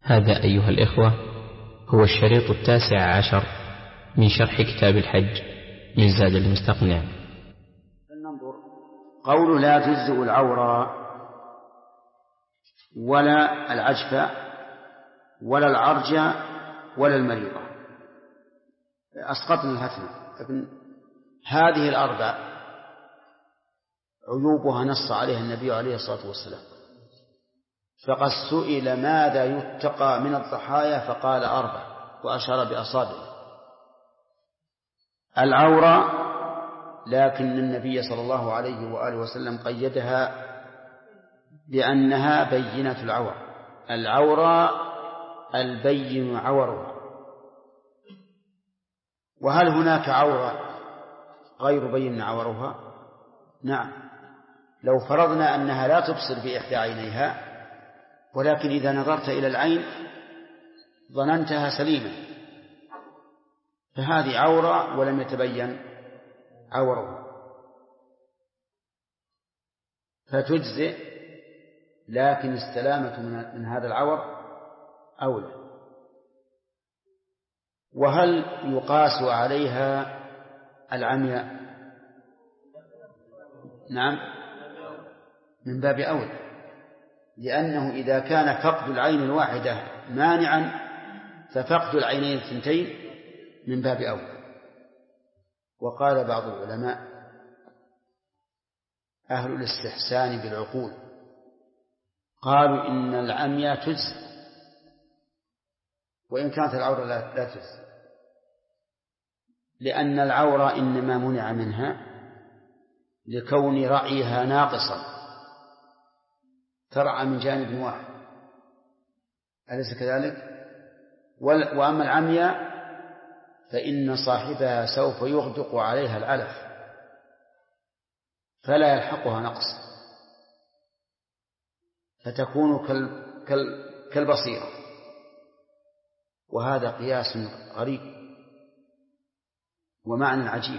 هذا أيها الإخوة هو الشريط 19 من شرح كتاب الحج لزاد المستقنع. ننظر قوله لا تجزئ العورة ولا العجفة ولا العرج ولا المريضة. أسقطنا الهتم، لكن هذه الأربع عيوبها نص عليها النبي عليه الصلاة والسلام، فقد سئل ماذا يتقى من الضحايا فقال 4 وأشار بأصابعه. العورة، لكن النبي صلى الله عليه وآله وسلم قيدها بأنها بينة العور. العورة البين عورها. وهل هناك عورة غير بين عورها؟ نعم، لو فرضنا أنها لا تبصر بإحدى عينيها، ولكن إذا نظرت إلى العين ظننتها سليمة، فهذه عورة ولم يتبين عورها، فتجزئ، لكن السلامة من هذا العور أولى. وهل يقاس عليها العمياء؟ نعم، من باب أولى، لأنه إذا كان فقد العين الواحدة مانعا ففقد العينين الثنتين من باب أولى. وقال بعض العلماء أهل الاستحسان بالعقول قالوا إن العمياء تجزئ وإن كانت العورة لا تجزئ، لأن العورة إنما منع منها لكون رأيها ناقصا، ترعى من جانب واحد، أليس كذلك؟ وأما العمياء فإن صاحبها سوف يغدق عليها العلف فلا يلحقها نقص، فتكون كالبصيرة. وهذا قياس غريب ومعنى عجيب.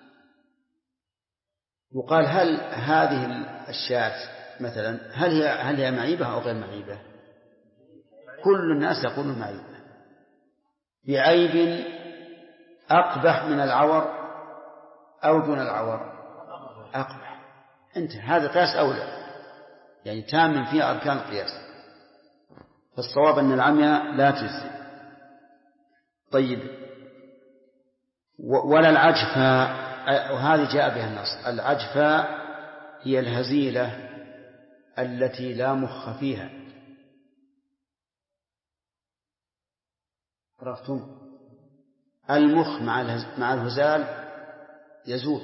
يقال هل هذه الشاة مثلا هل هي معيبة أو غير معيبة؟ كل الناس يقولون معيبة، بعيب أقبح من العور أو دون العور؟ أقبح. هذا قياس أولى، يعني تام فيه أركان القياس. فالصواب أن العمياء لا تجزي. طيب، ولا العجفة، وهذه جاء بها النص. العجفة هي الهزيلة التي لا مخ فيها. عرفتم؟ المخ مع الهزال يزول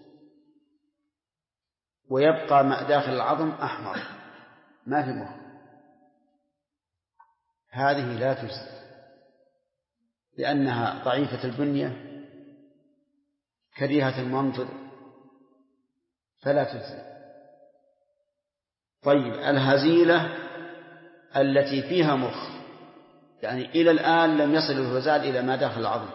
ويبقى داخل العظم أحمر، ما في مخ. هذه لا تجزي لأنها ضعيفة البنية كريهة المنظر، فلا تجزي. طيب، الهزيلة التي فيها مخ، يعني إلى الآن لم يصل الهزال إلى ما داخل العظم،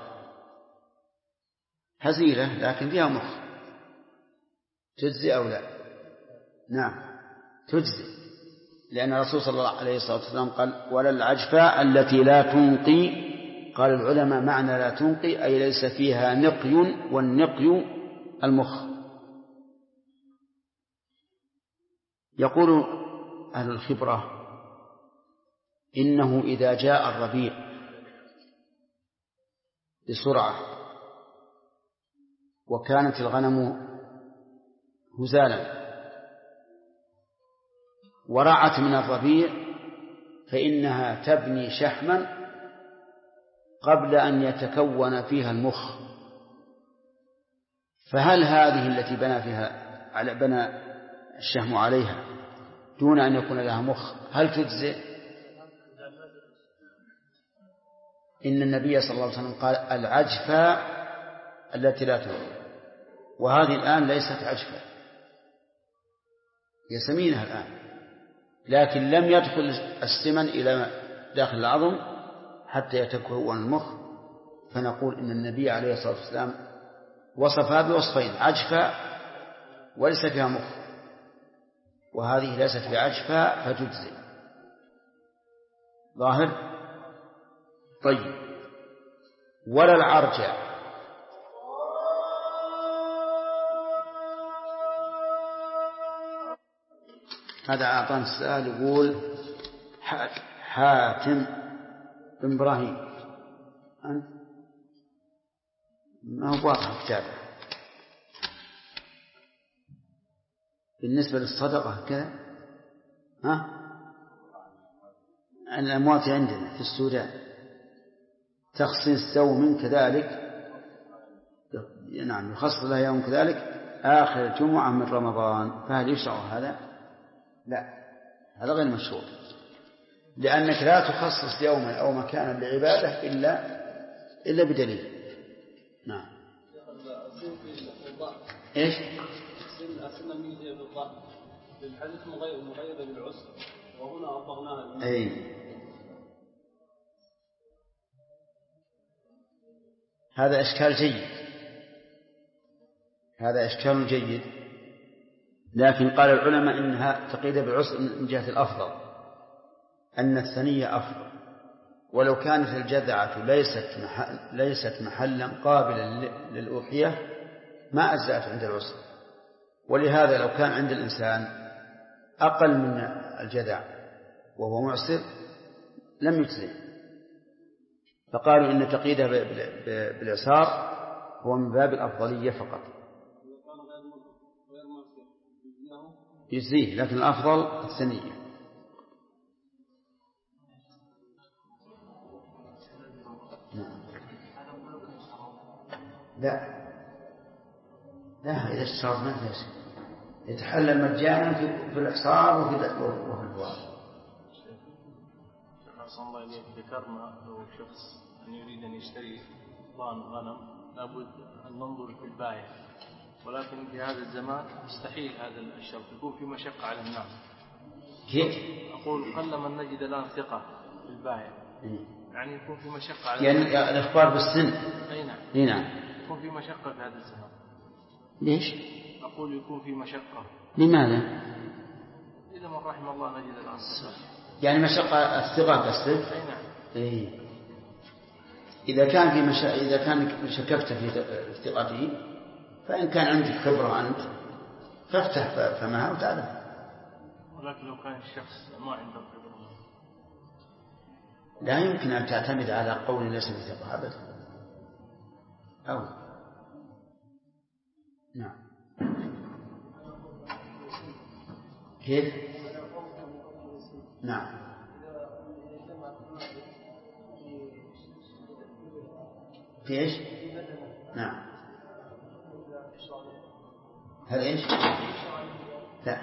هزيلة لكن فيها مخ، تجزي أو لا؟ نعم تجزي، لأن الرسول صلى الله عليه وسلم قال ولا العجفاء التي لا تنقي. قال العلماء معنى لا تنقي أي ليس فيها نقي، والنقي المخ. يقول أهل الخبرة إنه إذا جاء الربيع بسرعة وكانت الغنم هزالا ورعت من الربيع فإنها تبني شحما قبل أن يتكون فيها المخ. فهل هذه التي بنى الشحم عليها دون أن يكون لها مخ هل تجزئ؟ إن النبي صلى الله عليه وسلم قال العجفة التي لا تنقي، وهذه الآن ليست عجفة، هي سمينة الآن، لكن لم يدخل السمن إلى داخل العظم حتى يتكون المخ. فنقول إن النبي عليه الصلاة والسلام وصفها بوصفين: عجفة وليس فيها مخ، وهذه ليست بعجفة فتجزئ. ظاهر؟ طيب، ولا العرجة. هذا أعطاني السؤال، يقول حاتم بن إبراهيم، أنت ما هو واضح كتابه. بالنسبة للصدقة كذا، الأموات عندنا في السودان تخصيص يوم كذلك، نعم يخصص لها يوم كذلك آخر الجمعة من رمضان، فهل يشرع هذا؟ لا، هذا غير مشروع، لأنك لا تخصص يوما أو مكانا لعبادة إلا بدليل. نعم. إيش؟ السنة الميزية بالضبط للحدث مغيرة بالعسر، وهنا أطلقناها. أي، هذا إشكال جيد، هذا إشكال جيد، لكن قال العلماء إنها تقيد بالعسر من جهة الأفضل، أن الثنية أفضل، ولو كانت الجذعة ليست محلا قابلا للأضحية ما أجزأت عند العسر، ولهذا لو كان عند الإنسان أقل من الجذع وهو معسر لم يجزئ، فقالوا إن تقييدها بالإعسار هو من باب الأفضلية فقط، يجزيه، لكن الأفضل الثنية. لا إذا اشترط ما في شيء، يتحلل مجانا في الإحصار وفي البواب. أحسن الله إليك، ذكرنا لو شخص أن يريد أن يشتري ضان غنم لابد أن ننظر في البائع، ولكن في هذا الزمان مستحيل هذا الشرط، يكون في مشقة على الناس. كيف؟ أقول قل من نجد الآن ثقة في البائع، يعني يكون في مشقة على يعني الناس. الإخبار بالسن. أي نعم. نعم. يكون في مشقة في هذا الزمان. ليش؟ أقول يكون في مشقة. لماذا؟ إذا من رحم الله نجد الآن ثقة. يعني مشقة الثقة قصدك؟ أي نعم. إيه. إذا كان شككت في ثقته، فإن كان عندك خبرة أنت فافتح فمها وتعرف. ولكن لو كان الشخص ما عنده خبرة لا يمكن أن تعتمد على قول ليس بثقة أبدا. أو نعم. كيف؟ نعم. في إيش؟ نعم. هل إيش؟ لا.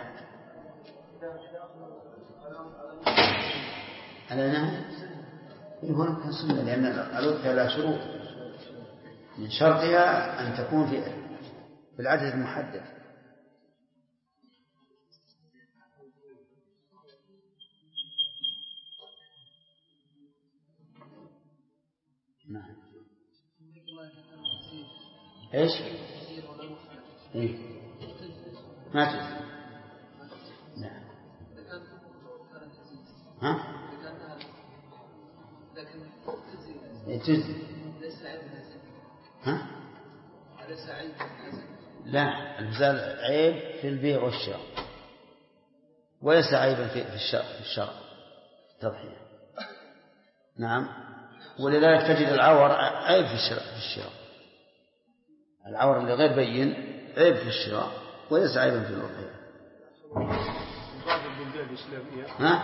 أنا نعم. هنا كان سنة، لأن الأضحية لا شروط، من شرطها أن تكون في العدد المحدد. نعم. إيش؟ إيه؟ ما تجزي. نعم. ها؟ تجزي. ها؟ لا، الإنزال عيب في البيع والشراء، وليس عيبا في الشرع التضحية. نعم. ولذلك تجد العور عيب في الشراء، العور اللي غير بين عيب في الشراء وليس عيبا في الأضحية. بعض البلدان الإسلامية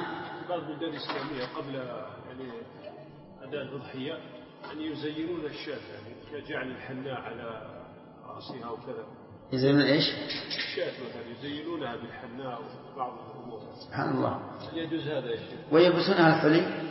قبل يعني أداء الأضحية أن يزينون الشاة، يعني كجعل الحناء على رأسها وكذا. يزينون إيش؟ الشاة مثلا يزينونها بالحناء وبعض الأمور. سبحان الله. يجوز هذا يا شيخ؟ ويلبسونها الحلي.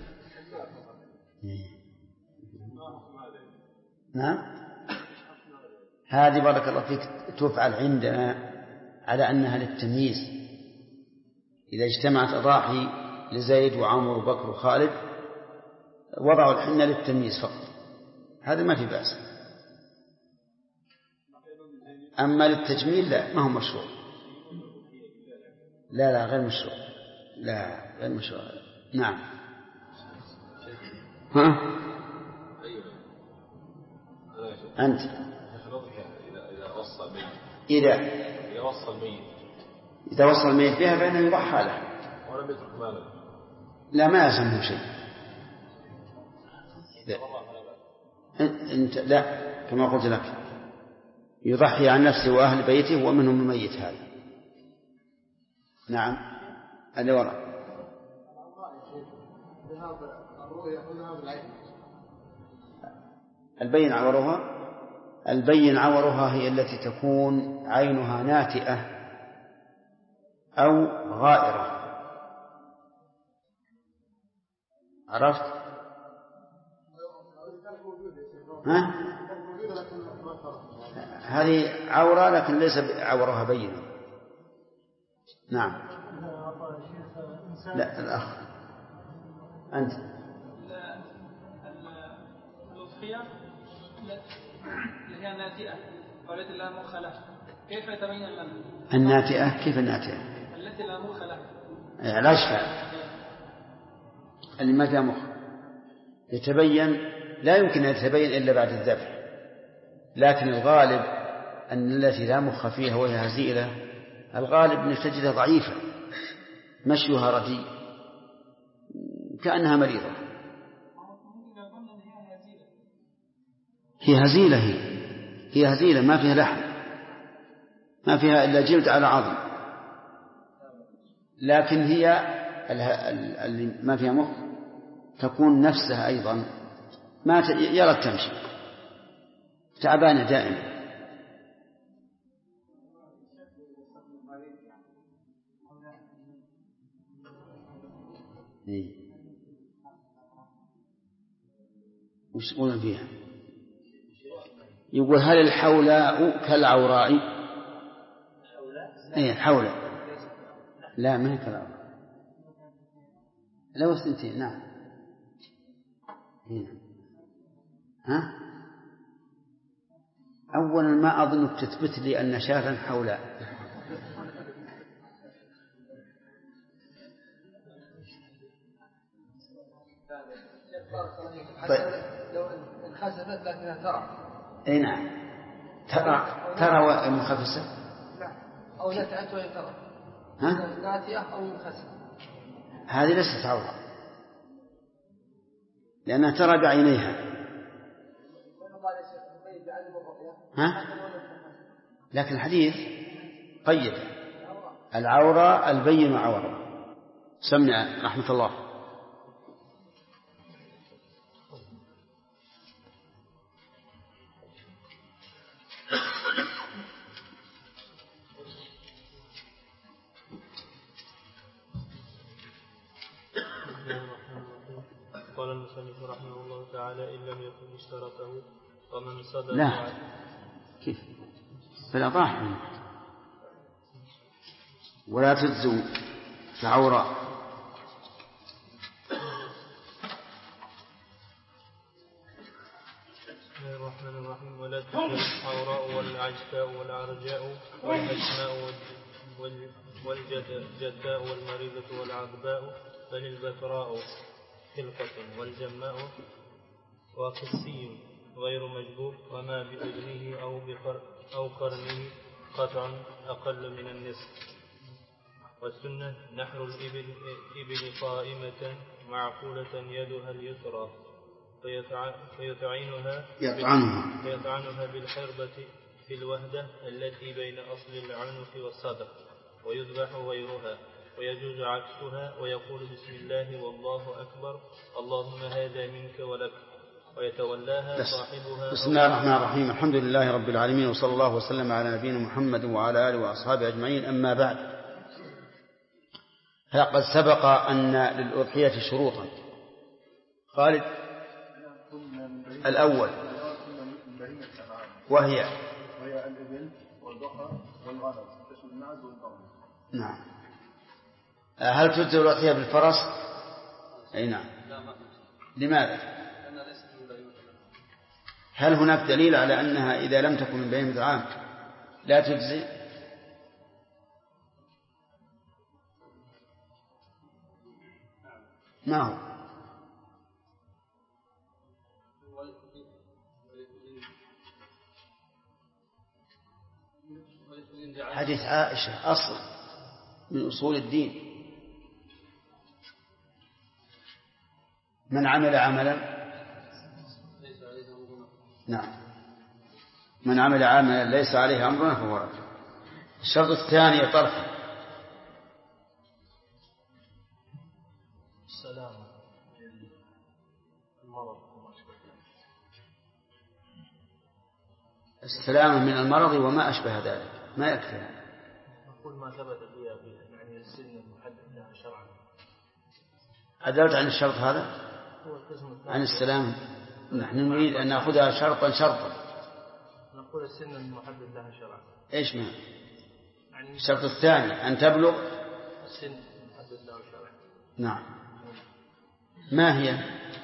نعم. هذه بارك الله فيك تفعل عندنا على أنها للتمييز، إذا اجتمعت أضاحي لزيد وعمر وبكر وخالد وضعوا الحنة للتمييز فقط، هذا ما في بأس. أما للتجميل لا، ما هو مشروع. لا غير مشروع. لا غير مشروع. نعم. ها؟ أنت إذا وصل الميت بها فإنه يضحى له ولم يترك مالا. لا ما يسمه شيء. أنت لا كما قلت لك يضحي عن نفسه وأهل بيته ومنهم الميت هذا. نعم اللي وراء. البين عورها هي التي تكون عينها ناتئة أو غائرة. عرفت؟ ها؟ هذه عورة لكن ليس عورها بينة. نعم. لا الأخ أنت. الأضحية اللي هي الناتئة والتي لا مخ لها كيف يتبين لنا؟ الناتئة كيف الناتئة؟ التي لا مخ لها. علاش اللي ما فيها مخ يتبين، لا يمكن أن يتبين إلا بعد الذبح، لكن الغالب أن التي لا مخ فيها وهي هزيلة الغالب أن تجدها ضعيفة مشيها رديء كأنها مريضة. هي هزيلة ما فيها لحم، ما فيها إلا جلد على عظم، لكن هي اللي ما فيها مخ تكون نفسها أيضا ما يرى تمشي تعبانة دائما. وش يقولون فيها؟ يقول هل الحولاء كالعوراء؟ ايه حولاء لا ما هي كالعوراء لو سنتين. نعم هنا. ها أولا ما أظنك تثبت لي أن شاة حولاء. طيب. لو انخسفت لكنها ترى. اي نعم ترى مخفسة. لا أو نتأت وهي ترى. ها؟ ناتئة أو منخسفة. هذه ليست عورة لأنها ترى بعينيها. ها؟ لكن الحديث قيد العورة البين عورة. سمع رحمة الله. قال المصنف رحمه الله تعالى إن لم يكن اشترطه ومن صدر. لا كيف فلا ضاح ولا تجزو العوراء. بسم الله الرحمن الرحيم. ولا تجزو العوراء والعجفاء والعرجاء والحسماء والجداء والمريضة والعقباء بل البتراء خلقة والجماء وقسي غير مجبور وما بأذنه أو قرنه قطع أقل من النصف. والسنة نحر الإبل قائمة معقولة يدها اليسرى فيطعنها بالحربة في الوهدة التي بين أصل العنق والصدر ويذبح غيرها ويجوز عكسها ويقول بسم الله والله أكبر اللهم هذا منك ولك ويتولاها صاحبها. بسم الله الرحمن الرحيم. الحمد لله رب العالمين وصلى الله وسلم على نبينا محمد وعلى آله وأصحابه أجمعين. أما بعد فقد سبق أن للأضحية شروطا. خالد الأول وهي الإبل والبقر والغنم تشمل المعز والضأن. نعم. هل تجزي الأضحية بالفرس؟ أي نعم. لماذا؟ هل هناك دليل على أنها إذا لم تكن من بهيمة العام لا تجزي؟ ما هو؟ حديث عائشة أصل من أصول الدين. من عمل عملا نعم من عمل عملا ليس عليه أمرنا فهو رد. الشرط الثاني طرف السلامة من المرض وما أشبه ذلك، ما يكفي. نقول ما ثبت فيها يعني السن المحدد لها شرعا. أدلت عن الشرط هذا عن السلام. نحن نريد أن نأخذها شرطا شرطا. نقول السن المحدد لها شرعا. إيش ما يعني الشرط الثاني أن تبلغ السن المحدد لها شرعا. نعم. ما هي؟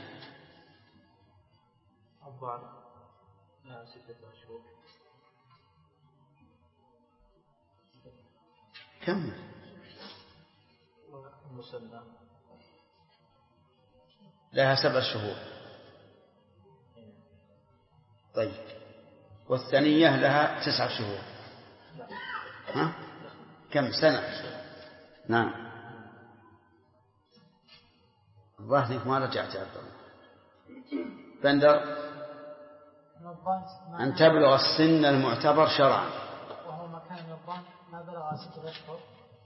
أربعة لها 6 أشهر. كم؟ مسنى لها 7 شهور. طيب والثانية لها 9 شهور. ها؟ كم سنة؟ نعم. الظاهر ما رجعت يا بندر. أن تبلغ السن المعتبر شرعا وهو مكان النظام ما بلغ 6 أشهر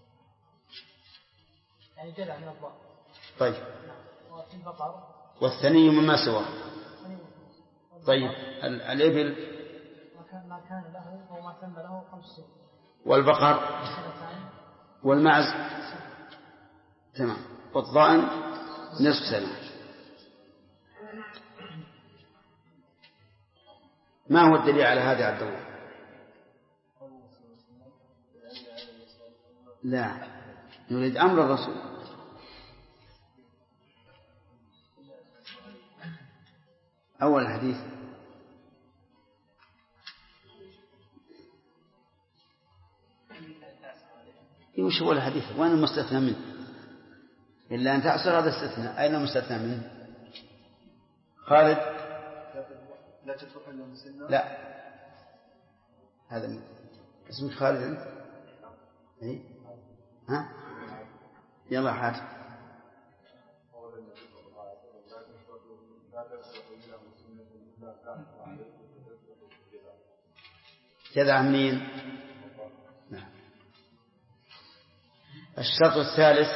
يعني جلع من الضأن. طيب وفي البقر والثني مما سواه. طيب الإبل ما كان له وما تم له 5 سنين. والبقر والمعز تمام. والضأن نصف سنة. ما هو الدليل على هذا عبد الله؟ لا نريد أمر الرسول. أول حديث وش هو الحديث؟ وين المستثنى منه؟ إلا أن تعصر هذا استثناء. أين المستثنى منه؟ خالد لا هذا اسمك خالد أنت؟ إيه؟ ها يلا حاتم. كذا منين؟ نعم. الشرط الثالث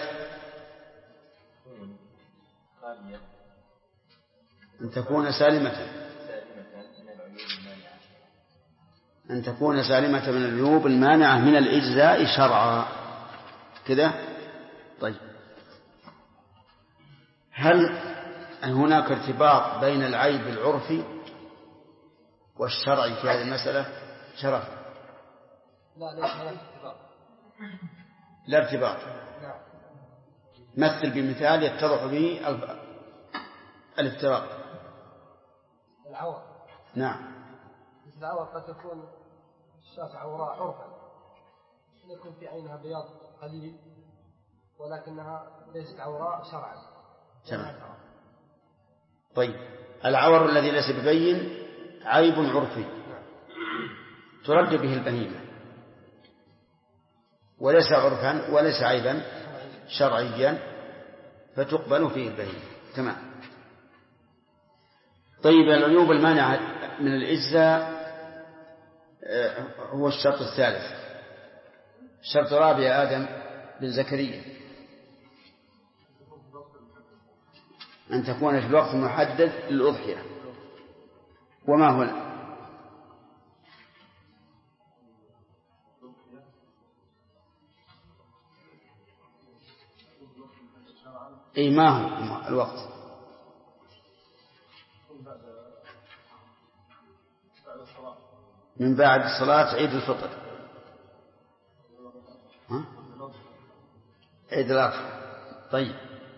أن تكون سالمة من العيوب المانعة من الإجزاء شرعا كذا. طيب هل هناك ارتباط بين العيب العرفي والشرعي في هذه المسألة؟ شرف لا ليس هناك ارتباط. لا ارتباط. نعم. مثل بمثال يتضح به الافتراق. العور. نعم. مثل العور قد تكون الشاة عوراء عرفا يكون في عينها بياض قليل ولكنها ليست عوراء شرعا. طيب العور الذي ليس ببين عيب عرفي ترد به البهيمة وليس عرفا وليس عيبا شرعيا فتقبل فيه البهيمة. تمام. طيب العيوب المانعة من الإجزاء هو الشرط الثالث. الشرط الرابع آدم بن زكريا أن تكون في الوقت المحدد للأضحية. وما هو أي ما هو الوقت؟ من بعد صلاة عيد الفطر. ها؟ عيد الأضحى. طيب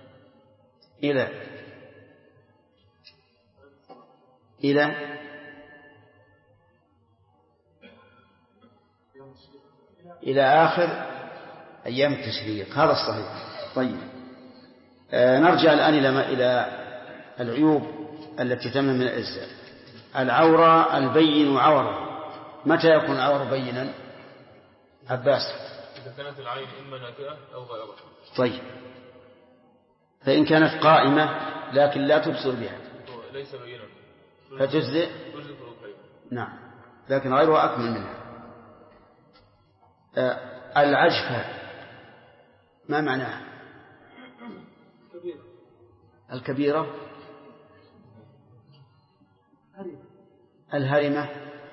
إلى آخر أيام التشريق. هذا الصحيح. طيب نرجع الآن إلى العيوب التي تمنع من الإجزاء. العورة البين عورة. متى يكون العور بينا؟ عباس. إذا كانت العين إما ناتئة أو غائرة. طيب، فإن كانت قائمة لكن لا تبصر بها ليس بينا فتجزئ. نعم، لكن غيرها أكمل منها. العجفة ما معناها؟ الكبيرة، الهرمة،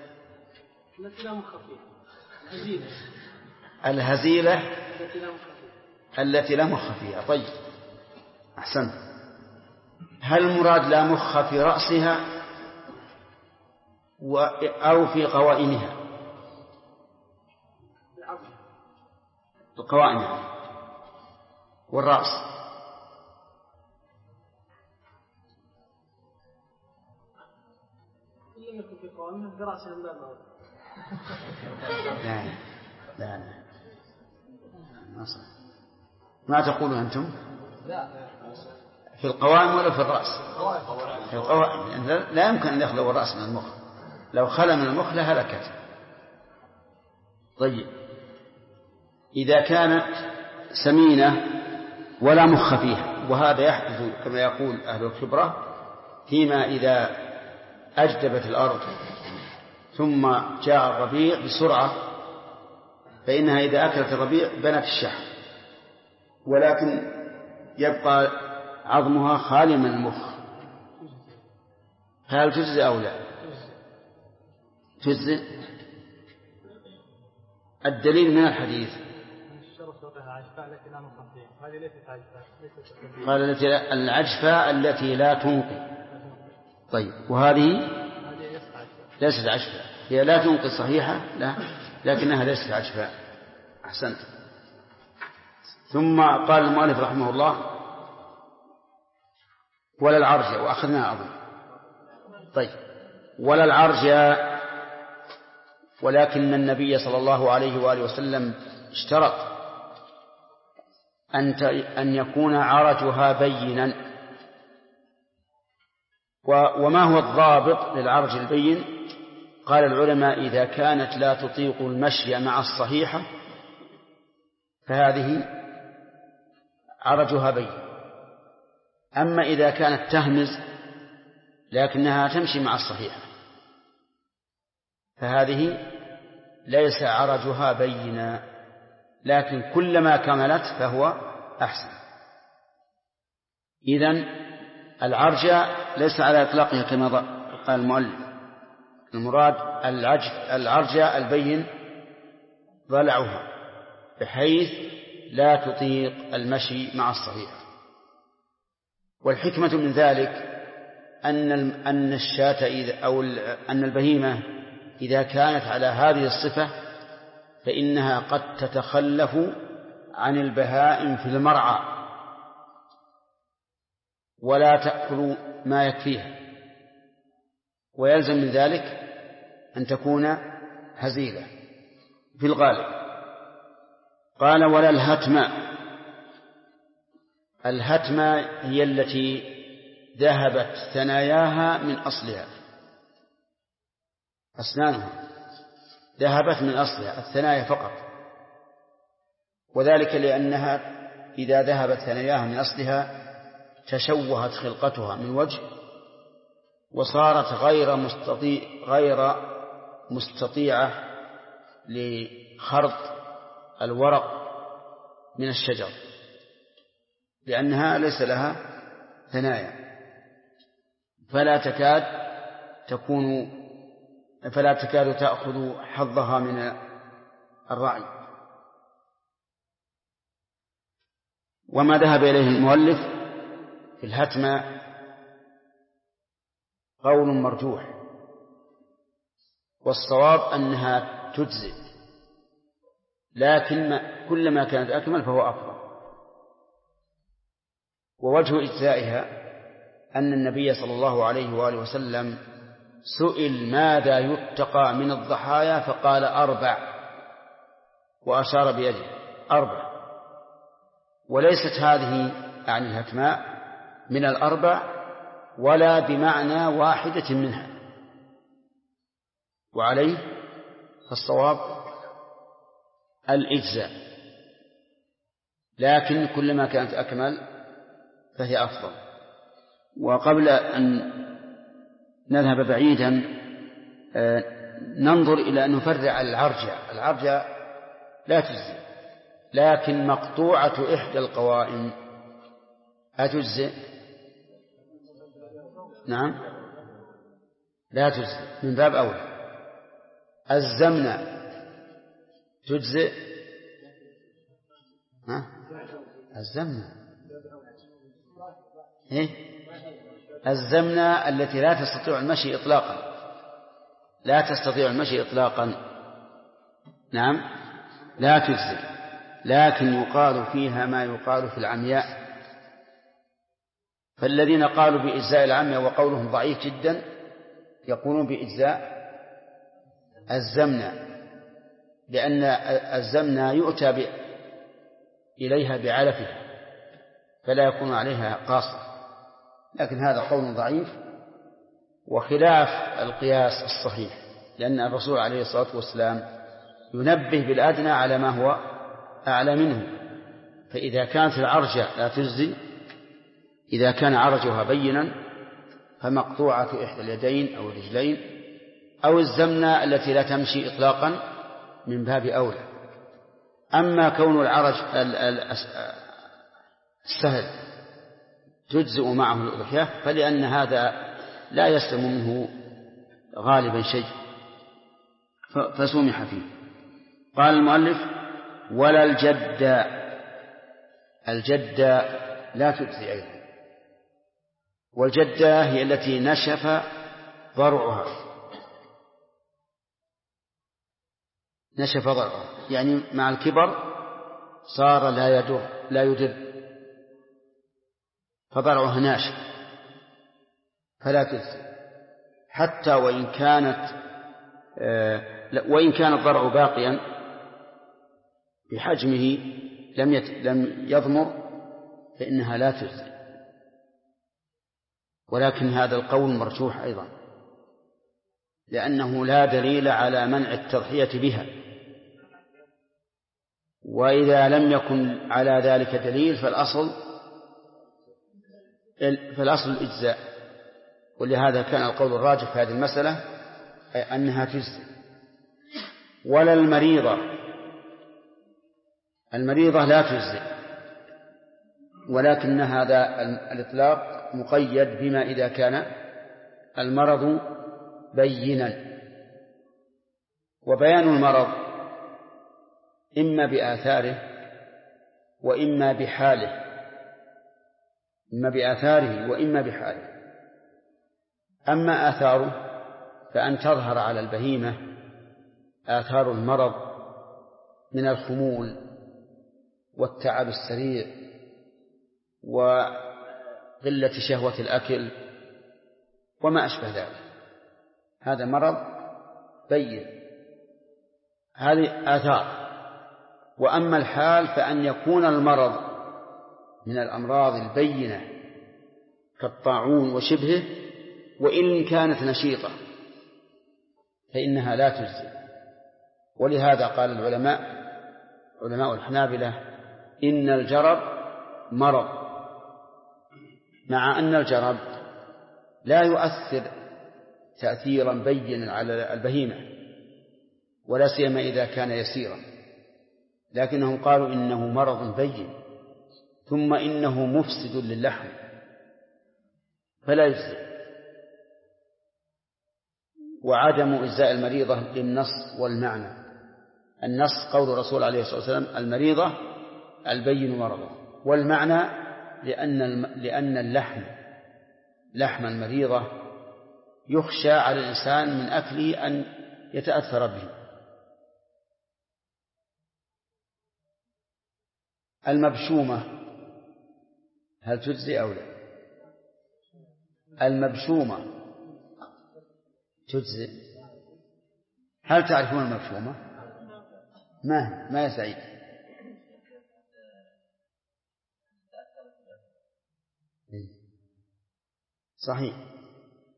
الهزيلة التي لا مخ فيها. طيب، أحسنت. هل المراد لا مخ في رأسها أو في قوائمها؟ قوائمها والرأس. في قوائمها في رأسها لا ما تقولوا أنتم؟ في القوائم ولا في الرأس؟ في القوائم. لا يمكن أن يخلو الرأس من المخ، لو خلى من المخ لهلكت. طيب، إذا كانت سمينة ولا مخ فيها، وهذا يحدث كما يقول أهل الخبرة فيما إذا أجدبت الأرض ثم جاء الربيع بسرعة، فإنها إذا أكلت الربيع بنت الشحم، ولكن يبقى عظمها خالي من المخ، هل تجزئ أو لا؟ تجزئ. الدليل من الحديث قال العجفة التي لا تنقي. طيب، وهذه ليست عجفة، هي لا تنقي صحيحة، لا، لكنها ليست عجفة. أحسنت. ثم قال المؤلف رحمه الله ولا العرجة، وأخذناها أظن. طيب، ولا العرجة، ولكن النبي صلى الله عليه وآله وسلم اشترط أن يكون عرجها بينا. وما هو الضابط للعرج البين؟ قال العلماء إذا كانت لا تطيق المشي مع الصحيحة فهذه عرجها بين. أما إذا كانت تهمز لكنها تمشي مع الصحيحة فهذه ليس عرجها بينا، لكن كلما كملت فهو أحسن. إذن العرجة ليس على إطلاقها كما قال المؤلف، المراد العرجة البين ضلعها بحيث لا تطيق المشي مع الصحيح. والحكمة من ذلك أن الشاة أو أن البهيمة إذا كانت على هذه الصفة فإنها قد تتخلف عن البهائم في المرعى ولا تأكل ما يكفيها، ويلزم من ذلك أن تكون هزيلة في الغالب. قال ولا الهتمة. الهتمة هي التي ذهبت ثناياها من أصلها، أسنانها ذهبت من أصلها، الثنايا فقط، وذلك لأنها إذا ذهبت ثناياها من أصلها تشوهت خلقتها من وجه وصارت غير مستطيعة لخرط الورق من الشجر لأنها ليس لها ثنايا، فلا تكاد تأخذ حظها من الرعي. وما ذهب إليه المؤلف في الهتمة قول مرجوح، والصواب أنها تجزئ، لكن كلما كانت أكمل فهو أفضل. ووجه إجزائها أن النبي صلى الله عليه وآله وسلم سئل ماذا يتقى من الضحايا فقال 4، وأشار بيده 4، وليست هذه عن الهتماء من 4 ولا بمعنى واحدة منها، وعليه فالصواب الإجزاء، لكن كلما كانت أكمل فهي أفضل. وقبل أن نذهب بعيدا ننظر إلى أن نفرع على العرجة. العرجة لا تجزي، لكن مقطوعة إحدى القوائم أتجزئ؟ نعم لا تجزئ من باب أولى. الزمنة تجزئ؟ الزمنة الزمنة التي لا تستطيع المشي إطلاقا، لا تستطيع المشي إطلاقا، نعم لا تجزئ، لكن يقال فيها ما يقال في العمياء. فالذين قالوا بإجزاء العمياء وقولهم ضعيف جدا يقولون بإجزاء الزمنة، لأن الزمنة يؤتى إليها بعلفها فلا يكون عليها قاصر، لكن هذا قول ضعيف وخلاف القياس الصحيح، لأن الرسول عليه الصلاة والسلام ينبه بالأدنى على ما هو أعلى منه. فإذا كانت العرجة لا تجزي، إذا كان عرجها بينا فمقطوعة إحدى اليدين أو الرجلين أو الزمنة التي لا تمشي إطلاقا من باب أولى. أما كون العرج السهل تجزئ معه الأضحية فلأن هذا لا يسلم منه غالبا شيء فسمح فيه. قال المؤلف ولا الجدة لا تجزي أيضا. والجدة هي التي نشف ضرعها، يعني مع الكبر صار لا يدر فضرعها ناشف فلا تجزي، حتى وإن كان الضرع باقيا بحجمه لم يضمر فإنها لا تجزي. ولكن هذا القول مرجوح أيضا، لأنه لا دليل على منع التضحية بها، وإذا لم يكن على ذلك دليل فالأصل الإجزاء. ولهذا كان القول الراجح في هذه المسألة أنها تجزي. ولا المريضة لا تجزي، ولكن هذا الإطلاق مقيد بما إذا كان المرض بينا. وبيان المرض إما بآثاره وإما بحاله، أما آثاره فأن تظهر على البهيمة آثار المرض من الخمول والتعب السريع وقلة شهوة الأكل وما أشبه ذلك، هذا مرض بين، هذه آثار. وأما الحال فأن يكون المرض من الأمراض البينة كالطاعون وشبهه وإن كانت نشيطة فإنها لا تجزي. ولهذا قال علماء الحنابلة إن الجرب مرض، مع أن الجرب لا يؤثر تأثيرا بينا على البهيمة ولا سيما إذا كان يسيرا، لكنهم قالوا إنه مرض بين، ثم إنه مفسد للحم فلا يجزي. وعدم إجزاء المريضة للنص والمعنى. النص قول الرسول عليه الصلاة والسلام المريضة البين مرضه، والمعنى لأن لحم المريضة يخشى على الإنسان من أكله أن يتأثر به. المبشومة هل تجزي أو لا؟ المبشومة تجزي. هل تعرفون المبشومة؟ ما يا سعيد؟ صحيح.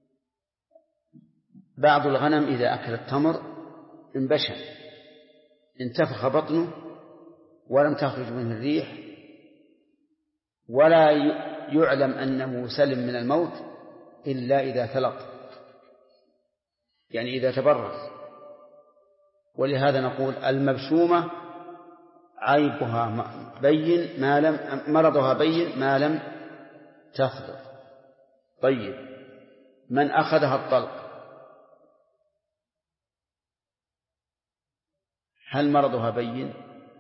بعض الغنم إذا أكل التمر انبشم انتفخ بطنه ولم تخرج منه الريح ولا يعلم أنه سلم من الموت إلا إذا ثلق، يعني إذا تبرز. ولهذا نقول المبسومة عيبها بين ما لم مرضها بين ما لم تخلق. طيب، من أخذها الطلق هل مرضها بين؟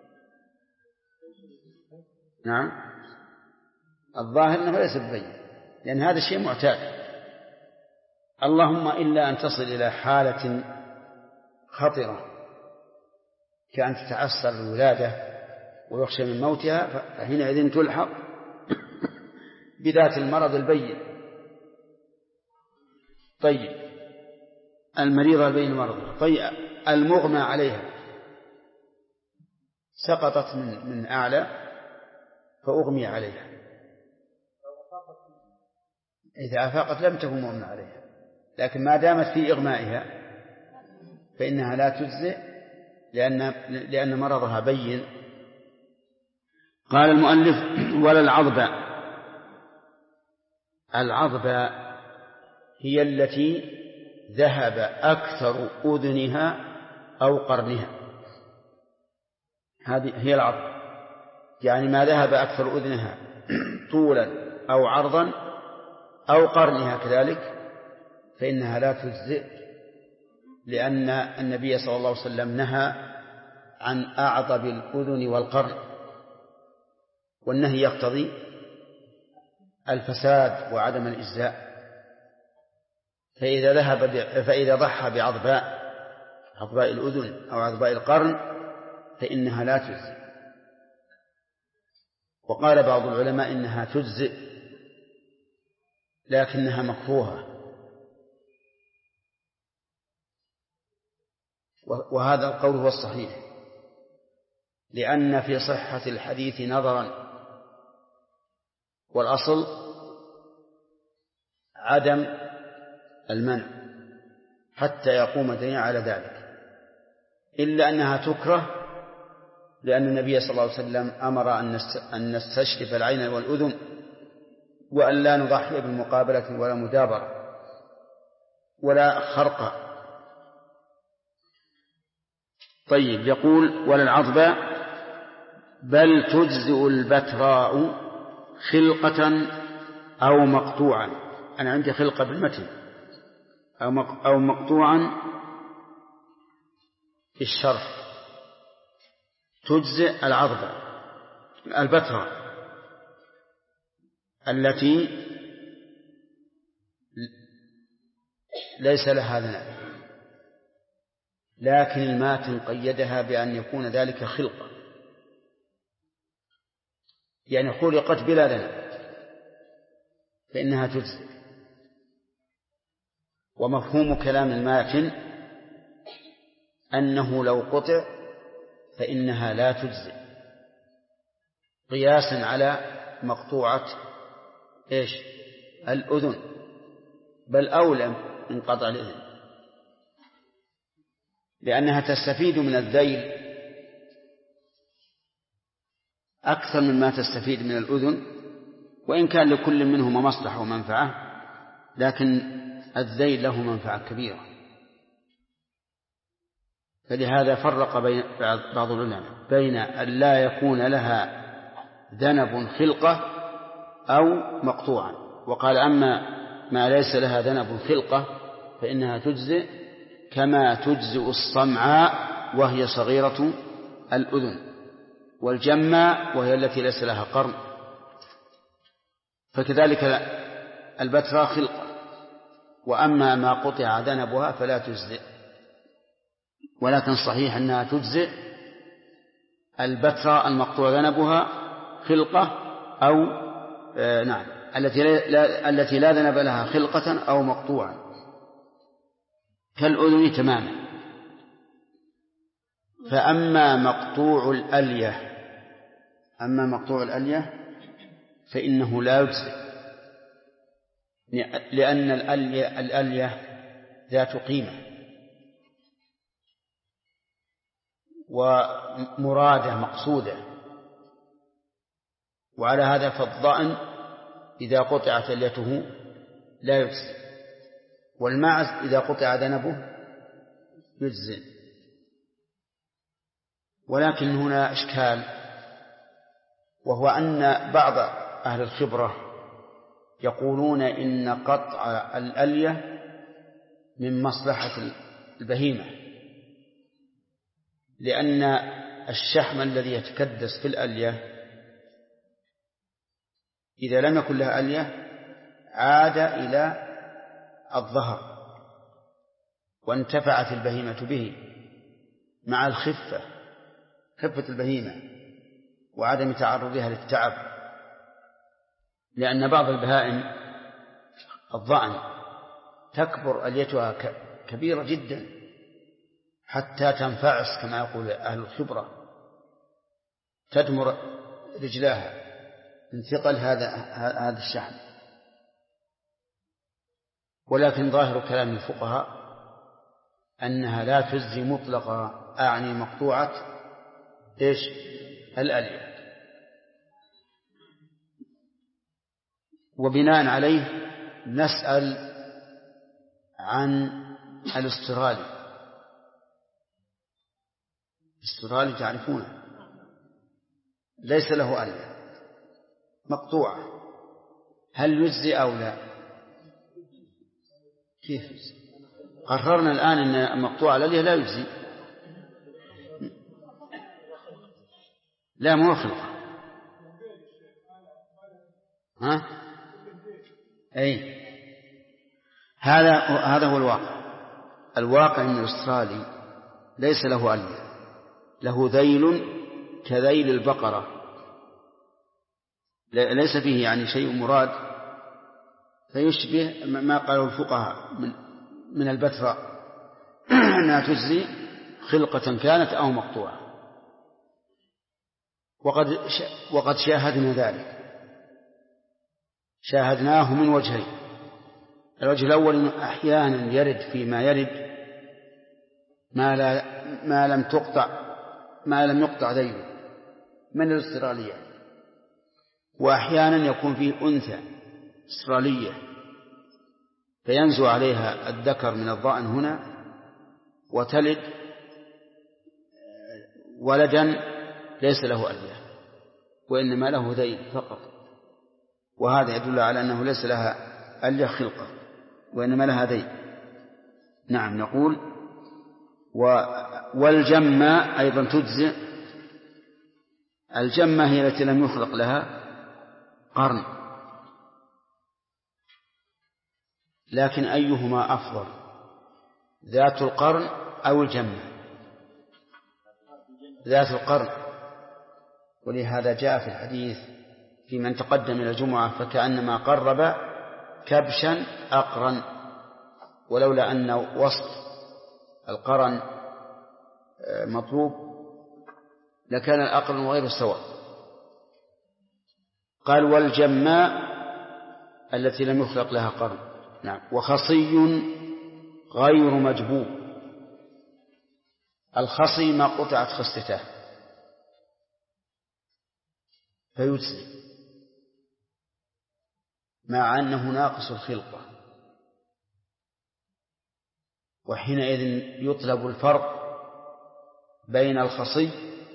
نعم، الظاهر أنه ليس بين، لأن هذا الشيء معتاد، اللهم إلا أن تصل إلى حالة خطرة كأن تتعسر الولادة ويخشى من موتها، فحينئذ تلحق بذات المرض البين. طيب، المريضة البين مرضها. طيب، المغمى عليها سقطت من أعلى فأغمي عليها، إذا أفاقت لم تكن مغمى عليها، لكن ما دامت في إغمائها فإنها لا تجزئ لأن مرضها بين. قال المؤلف: ولا العضباء. العضباء هي التي ذهب أكثر أذنها أو قرنها، هذه هي العضباء، يعني ما ذهب أكثر أذنها طولا أو عرضا أو قرنها كذلك، فإنها لا تجزئ، لأن النبي صلى الله عليه وسلم نهى عن أعضب الأذن والقرن، والنهي يقتضي الفساد وعدم الإجزاء. فإذا ضحى بعضباء الأذن أو عضباء القرن فإنها لا تجزئ. وقال بعض العلماء إنها تجزئ لكنها مكروهة، وهذا القول هو الصحيح، لأن في صحة الحديث نظرا، والأصل عدم المنع حتى يقوم دليل على ذلك، إلا أنها تكره، لأن النبي صلى الله عليه وسلم أمر أن نستشرف العين والأذن، وأن لا نضحي بالمقابلة ولا مدابرة ولا خرقة. طيب، يقول: ولا العضباء، بل تجزئ البتراء خلقة أو مقطوعا. أنا عندي خلقة بالمتن أو مقطوعا في الشرح. تجزئ العضباء البتراء التي ليس لها ذنب، لكن الماتن قيدها بأن يكون ذلك خلقة، يعني خلقت بلا ذنب، فإنها تجزئ. ومفهوم كلام الماتن أنه لو قطع فإنها لا تجزئ، قياسا على مقطوعة الأذن، بل أولى من قطع الأذن، لأنها تستفيد من الذيل أكثر مما تستفيد من الأذن، وإن كان لكل منهما مصلحة ومنفعة، لكن الذيل له منفعة كبيرة. فلهذا فرق بعض العلماء بين أن لا يكون لها ذنب خلقة أو مقطوعا، وقال: أما ما ليس لها ذنب خلقة فإنها تجزئ، كما تجزئ الصمعاء وهي صغيرة الأذن، والجماء وهي التي ليس لها قرن، فكذلك البتراء خلقة. وأما ما قطع ذنبها فلا تجزئ، ولكن صحيح أنها تجزئ البتراء المقطوع ذنبها خلقة أو نعم التي لا ذنب لها خلقة أو مقطوعا كالأذن تماما. فأما مقطوع الألية فإنه لا يجزئ، لأن الألية ذات قيمة، ومرادة مقصودة. وعلى هذا فالضأن إذا قطعت ليته لا يجزي، والماعز إذا قطع ذنبه يجزي. ولكن هنا إشكال، وهو أن بعض أهل الخبرة يقولون إن قطع الألية من مصلحة البهيمة، لأن الشحم الذي يتكدس في الألية إذا لم يكن لها ألية عاد إلى الظهر وانتفعت البهيمة به مع خفة البهيمة وعدم تعرضها للتعب، لأن بعض البهائم الضأن تكبر أليتها كبيرة جدا حتى تنفعس كما يقول أهل الخبرة، تدمر رجلاها من ثقل هذا الشحم. ولكن ظاهر كلام الفقهاء أنها لا تجزي مطلقا، أعني مقطوعة الألية. وبناء عليه نسأل عن الاسترالي. الاسترالي تعرفونه ليس له ألية مقطوعة، هل يجزي أو لا؟ كيف قررنا الآن أن مقطوع الألية لا يجزي؟ لا مو خلقة. ها؟ أي هذا هو الواقع أن الأسترالي ليس له ألية، له ذيل كذيل البقرة، ليس فيه يعني شيء مراد، فيشبه ما قاله الفقهاء من البتراء أنها تجزي خلقة كانت أو مقطوعة. وقد شاهدنا ذلك، شاهدناه من وجهين. الوجه الأول أحيانا يرد فيما يرد ما لم يقطع ذيله من الاستراليات، وأحيانا يكون فيه أنثى استرالية فينزو عليها الذكر من الضأن هنا وتلد ولدا ليس له ألية وإنما له ذيل فقط، وهذا يدل على أنه ليس لها ألية خلقة وإنما لها ذيل. نعم. نقول والجمة أيضا تجزئ. الجمة هي التي لم يخلق لها قرن، لكن أيهما أفضل، ذات القرن أو الجمة؟ ذات القرن. ولهذا جاء في الحديث في من تقدم إلى الجمعة فكأنما قرب كبشا أقرن، ولولا أن وسط القرن مطلوب لكان الأقرن غير سواء. قال والجماء التي لم يخلق لها قرن. نعم. وخصي غير مجبوب. الخصي ما قطعت خصته فيجزي مع أنه ناقص الخلقة، وحينئذ يطلب الفرق بين الخصي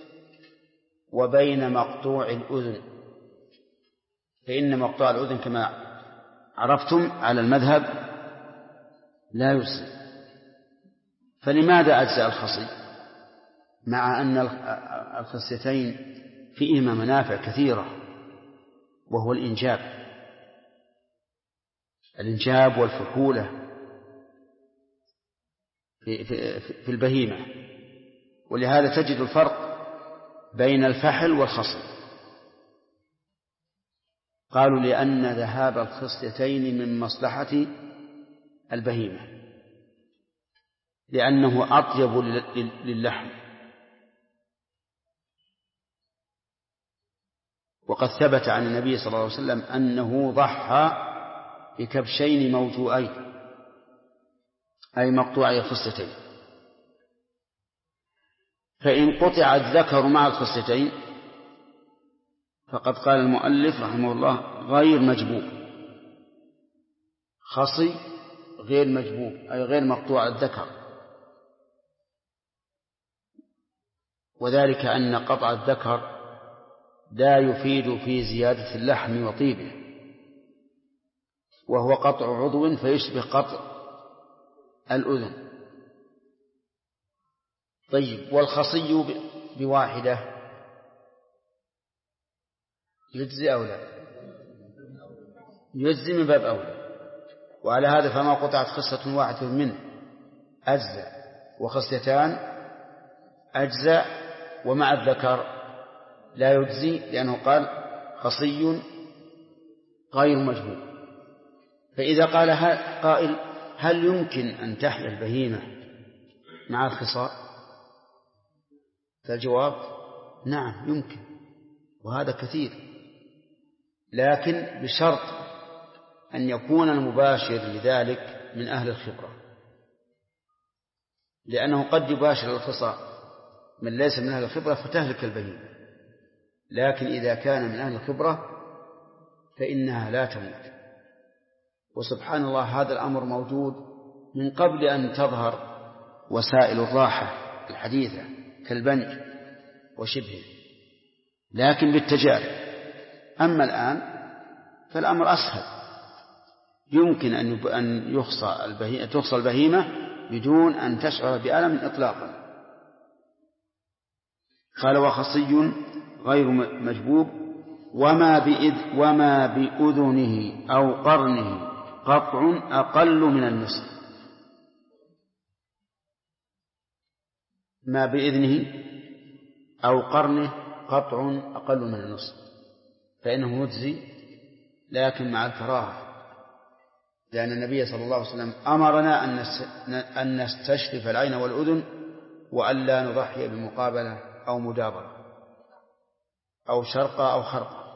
وبين مقطوع الأذن، فإن مقطوع الأذن كما عرفتم على المذهب لا يجزي. فلماذا أجزى الخصي مع أن الخصيتين فيهما منافع كثيرة، وهو الإنجاب والفحولة في البهيمة. ولهذا تجد الفرق بين الفحل والخصي. قالوا لأن ذهاب الخصيتين من مصلحة البهيمة، لأنه أطيب للحم. وقد ثبت عن النبي صلى الله عليه وسلم أنه ضحى بكبشين موجوعين أي مقطوعي الخصيتين. فإن قطع الذكر مع الخصيتين فقد قال المؤلف رحمه الله غير مجبوب. خصي غير مجبوب أي غير مقطوع الذكر، وذلك أن قطع الذكر لا يفيد في زيادة اللحم وطيبه، وهو قطع عضو فيشبه قطع الأذن. طيب، والخصي بواحدة يجزي أو لا؟ يجزي من باب أولى. وعلى هذا فما قطعت خصة واحدة منه أجزاء، وخصيتان أجزاء، ومع الذكر لا يجزي لأنه قال خصي غير مجهول. فإذا قال قائل هل يمكن أن تحيا البهيمة مع الخصاء؟ فالجواب نعم يمكن، وهذا كثير، لكن بشرط أن يكون المباشر لذلك من أهل الخبرة، لأنه قد يباشر الخصاء من ليس من أهل الخبرة فتهلك البهيمة، لكن إذا كان من أهل الخبرة فإنها لا تموت. وسبحان الله هذا الأمر موجود من قبل أن تظهر وسائل الراحة الحديثة كالبنج وشبهه، لكن بالتجارب. أما الآن فالأمر أسهل، يمكن أن تخصى البهيمة بدون أن تشعر بألم إطلاقا. قال وخصي غير مجبوب وما بأذنه أو قرنه قطع أقل من النصف. ما بإذنه أو قرنه قطع أقل من النصف فإنه يجزي، لكن مع الكراهة، لأن النبي صلى الله عليه وسلم أمرنا أن نستشرف العين والأذن وأن لا نضحي بمقابلة أو مدابرة أو شرقة أو خرقة.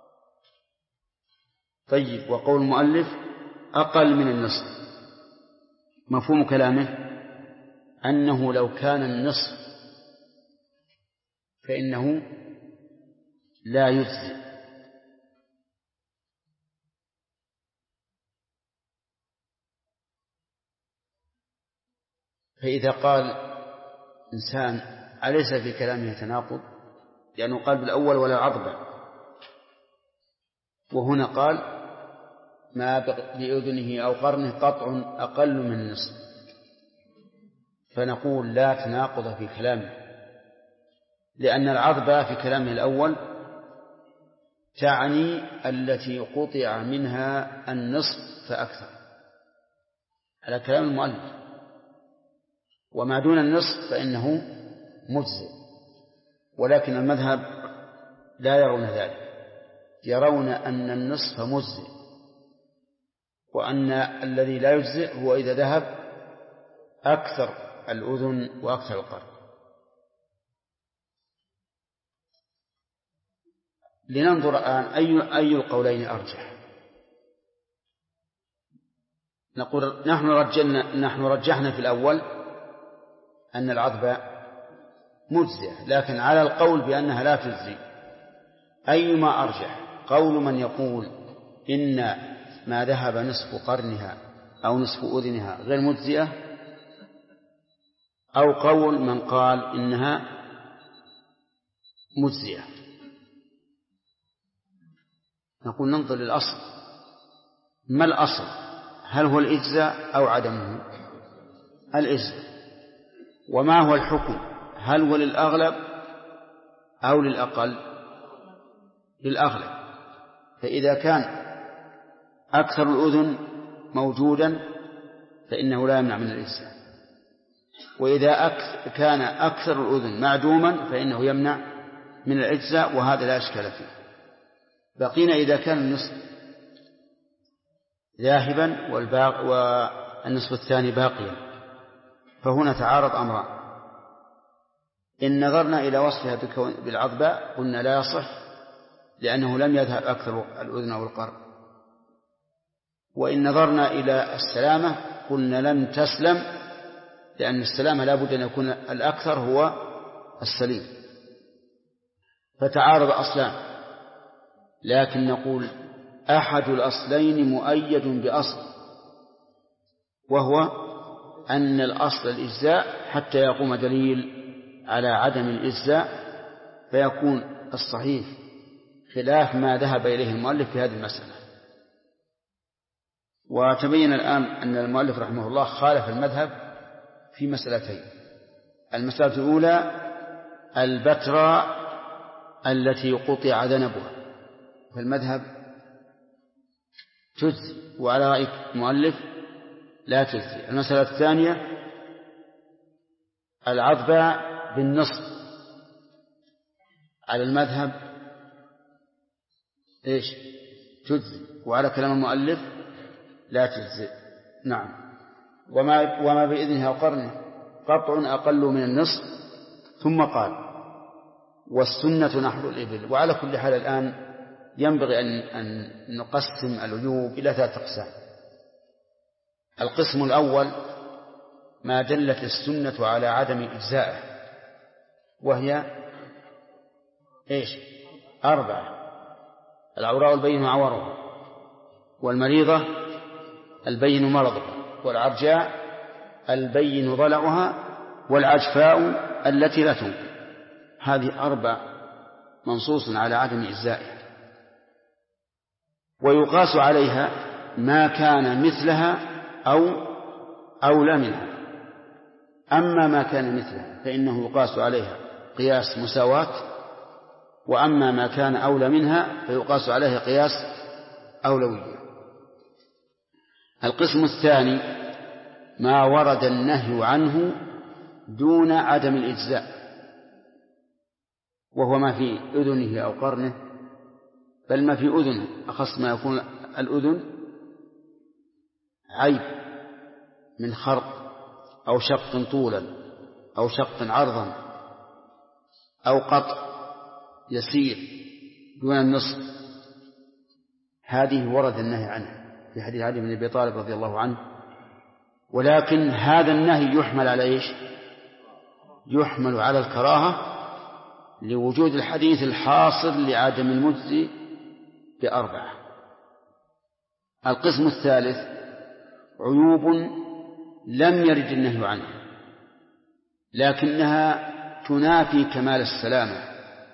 طيب، وقول المؤلف أقل من النصف، مفهوم كلامه أنه لو كان النصف فإنه لا يجزي، فإذا قال إنسان أليس في كلامه تناقض؟ لأنه قال بالأول ولا عضبة، وهنا قال ما بأذنه أو قرنه قطع أقل من النصف، فنقول لا تناقض في كلامه، لأن العضبة في كلامه الأول تعني التي قطع منها النصف فأكثر على كلام المؤلف، وما دون النصف فإنه مجزئ. ولكن المذهب لا يرون ذلك، يرون أن النصف مجزئ، وأن الذي لا يجزئ هو إذا ذهب أكثر الأذن وأكثر القرن. لننظر الآن أي القولين أرجح. نقول نحن رجحنا في الأول أن العضبة مجزئة، لكن على القول بأنها لا تجزي أيما أرجح؟ قول من يقول إن ما ذهب نصف قرنها أو نصف أذنها غير مجزئة، أو قول من قال إنها مجزئة؟ نقول ننظر للأصل. ما الأصل؟ هل هو الإجزاء أو عدمه؟ الإجزاء. وما هو الحكم؟ هل هو للأغلب أو للأقل؟ للأغلب. فإذا كان أكثر الأذن موجودا فإنه لا يمنع من الإجزاء، وإذا كان أكثر الأذن معدوما فإنه يمنع من الإجزاء، وهذا لا إشكال فيه. بقينا إذا كان النصف ذاهبا والنصف الثاني باقيا، فهنا تعارض أمران. إن نظرنا إلى وصفها بالعضباء قلنا لا يصح، لأنه لم يذهب أكثر الأذن أو القرن. وإن نظرنا إلى السلامة قلنا لم تسلم، لأن السلامة لا بد أن يكون الأكثر هو السليم. فتعارض أصلان، لكن نقول أحد الأصلين مؤيد بأصل، وهو أن الأصل الإجزاء حتى يقوم دليل على عدم الإجزاء، فيكون الصحيح خلاف ما ذهب إليه المؤلف في هذه المسألة. وتبين الآن أن المؤلف رحمه الله خالف المذهب في مسألتين. المسألة الأولى البتراء التي قطع ذنبها، فالمذهب تجزي، وعلى رأي المؤلف لا تجزي. المسألة الثانية العضباء بالنصف، على المذهب إيش؟ تجزي، وعلى كلام المؤلف لا تجزي. نعم. وما بإذنها وقرنه قطع أقل من النصف. ثم قال والسنة نحر الإبل. وعلى كل حال الآن ينبغي أن نقسم العيوب إلى 3 أقسام. القسم الأول ما دلت السنة على عدم إجزائه، وهي إيش؟ 4: العوراء البين عورها، والمريضة البين مرضها، والعرجاء البين ضلعها، والعجفاء التي لا تنقل. هذه 4 منصوص على عدم إجزائها، ويقاس عليها ما كان مثلها أو أولى منها. أما ما كان مثلها فإنه يقاس عليها قياس مساواة، وأما ما كان أولى منها فيقاس عليه قياس أولوية. القسم الثاني ما ورد النهي عنه دون عدم الإجزاء، وهو ما في أذنه أو قرنه، بل ما في أذنه، أخص ما يكون الأذن عيب من خرق أو شق طولا أو شق عرضا أو قطع يسير دون النصف، هذه ورد النهي عنها في حديث علي بن أبي طالب رضي الله عنه. ولكن هذا النهي يحمل على إيش؟ يحمل على الكراهة لوجود الحديث الحاصل لعدم المجزي ب4. القسم الثالث عيوب لم يرد النهي عنها لكنها تنافي كمال السلامة،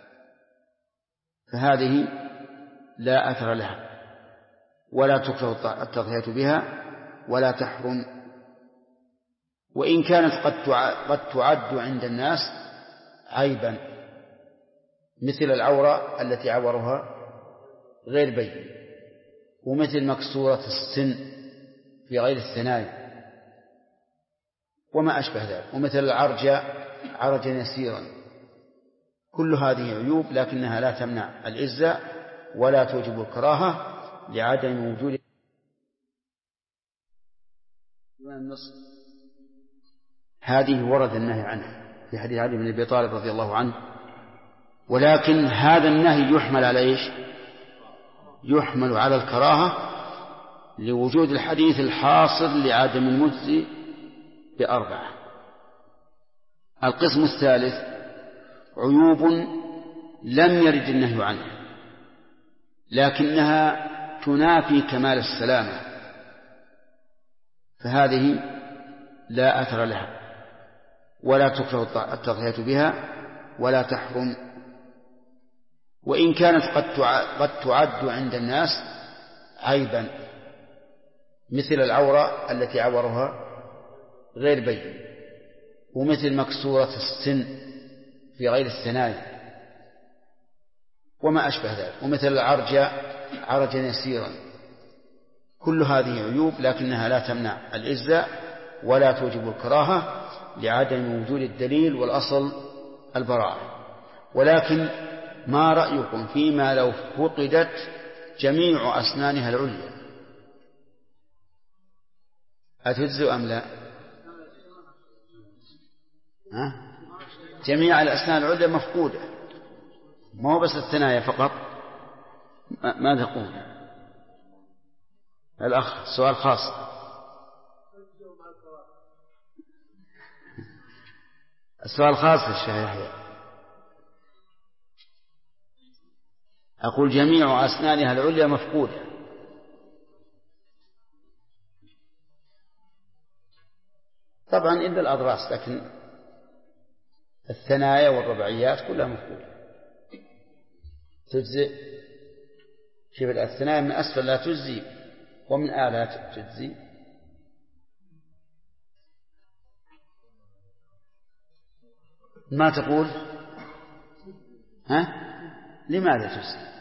فهذه لا أثر لها ولا تكره التضحية بها ولا تحرم، وإن كانت قد تعد عند الناس عيبا، مثل العورة التي عورها غير بين، ومثل مكسورة السن في غير الثنايا وما أشبه ذلك، ومثل العرج عرجا يسيرا. كل هذه عيوب لكنها لا تمنع الإجزاء ولا توجب الكراهة لعدم وجود النص. هذه ورد النهي عنها في حديث علي بن أبي طالب رضي الله عنه. ولكن هذا النهي يحمل على إيش؟ يحمل على الكراهة لوجود الحديث الحاصل لعدم المجزي ب4. القسم الثالث عيوب لم يرد النهي عنها لكنها تنافي كمال السلامة، فهذه لا أثر لها ولا تكره التضحية بها ولا تحرم، وإن كانت قد تعد عند الناس عيبا، مثل العورة التي عورها غير بين، ومثل مكسورة السن في غير الثنايا وما أشبه ذلك، ومثل العرج عرجا يسيرا. كل هذه عيوب لكنها لا تمنع الإجزاء ولا توجب الكراهة لعدم وجود الدليل والأصل البراءة. ولكن ما رأيكم فيما لو فقدت جميع أسنانها العليا، أتجزئ أم لا؟ جميع الأسنان العليا مفقودة، ما هو بس الثنايا فقط. ماذا تقول الأخ؟ سؤال خاص. السؤال خاص للشيخ يحيى. أقول جميع أسنانها العليا مفقودة. طبعا إلا الأضراس، لكن الثنايا والرباعيات كلها مفقودة تجزئ. شوف الثنايا من أسفل لا تجزي ومن أعلى تجزي. ما تقول؟ ها؟ لماذا تجزي؟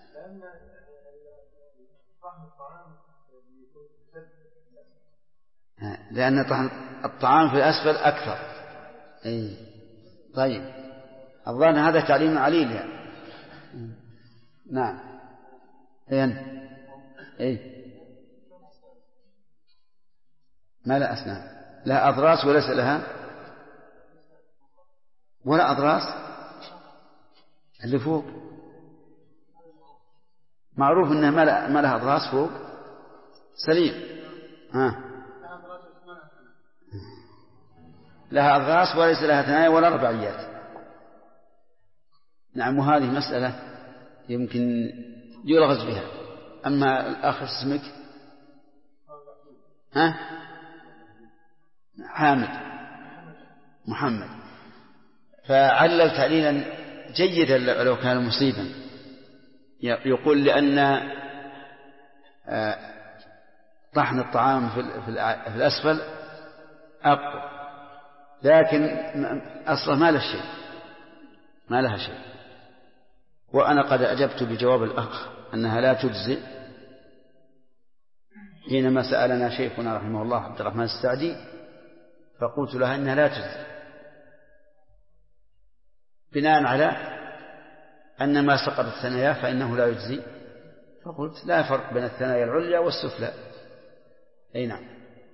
لأن طحن الطعام في الأسفل أكثر. أي طيب، الظاهر هذا تعليم عليل يعني. نعم. أي ما لا أسنان، لا أضراس وليس لها ولا أضراس. اللي فوق معروف أنها ما لها أضراس فوق سليم. لها أضراس وليس لها ثنايا ولا رباعيات. نعم، وهذه مسألة يمكن يلغز بها. أما الآخر اسمك حامد محمد، فعلل تعليلا جيدا لو كان مصيبا. يقول لأن طحن الطعام في الأسفل أقوى، لكن أصلا ما لها شيء. وأنا قد أجبت بجواب الأخ أنها لا تجزئ حينما سألنا شيخنا رحمه الله عبد الرحمن السعدي، فقلت لها إنها لا تجزئ بناء على أن ما سقط الثنايا فإنه لا يجزي. فقلت لا فرق بين الثنايا العليا والسفلى. أي نعم،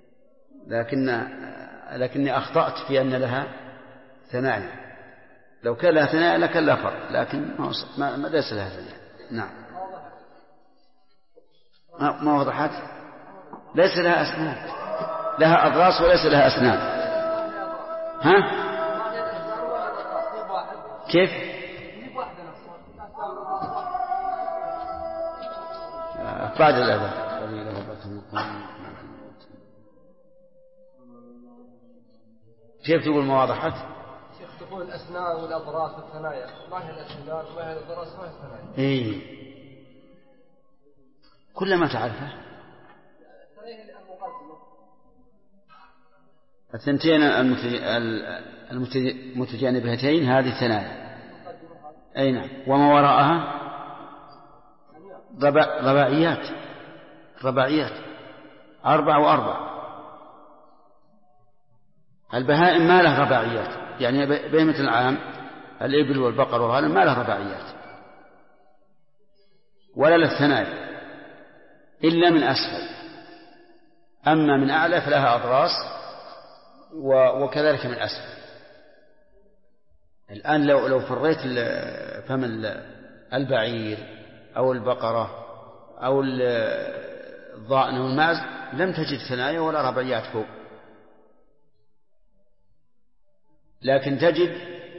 لكني أخطأت في أن لها ثنايا. لو كان لها ثنايا لكان لا فرق، لكن ما ليس لها ثنايا. نعم. ما وضحت؟ ليس لها أسنان، لها أضراس وليس لها أسنان. كيف؟ بعد الأذان. كيف تقول ما وضحت؟ شيخ تقول الأسنان والأضراس والثنايا، ما هي الأسنان وما هي الأضراس وما هي الثنايا؟ إيه، كل ما تعرفه. الثنتين المتجانبتين هذه ثنايا. أي نعم. وما وراءها رباعيات 4 و4. البهائم ما له رباعيات، يعني بهيمة العام الإبل والبقر والغنم ما له رباعيات ولا له ثنايا إلا من أسفل. أما من أعلى فلها أضراس وكذلك من أسفل. الآن لو فريت فم البعير أو البقرة أو الضأن أو الماعز لم تجد ثنايا ولا رباعيات فوق، لكن تجد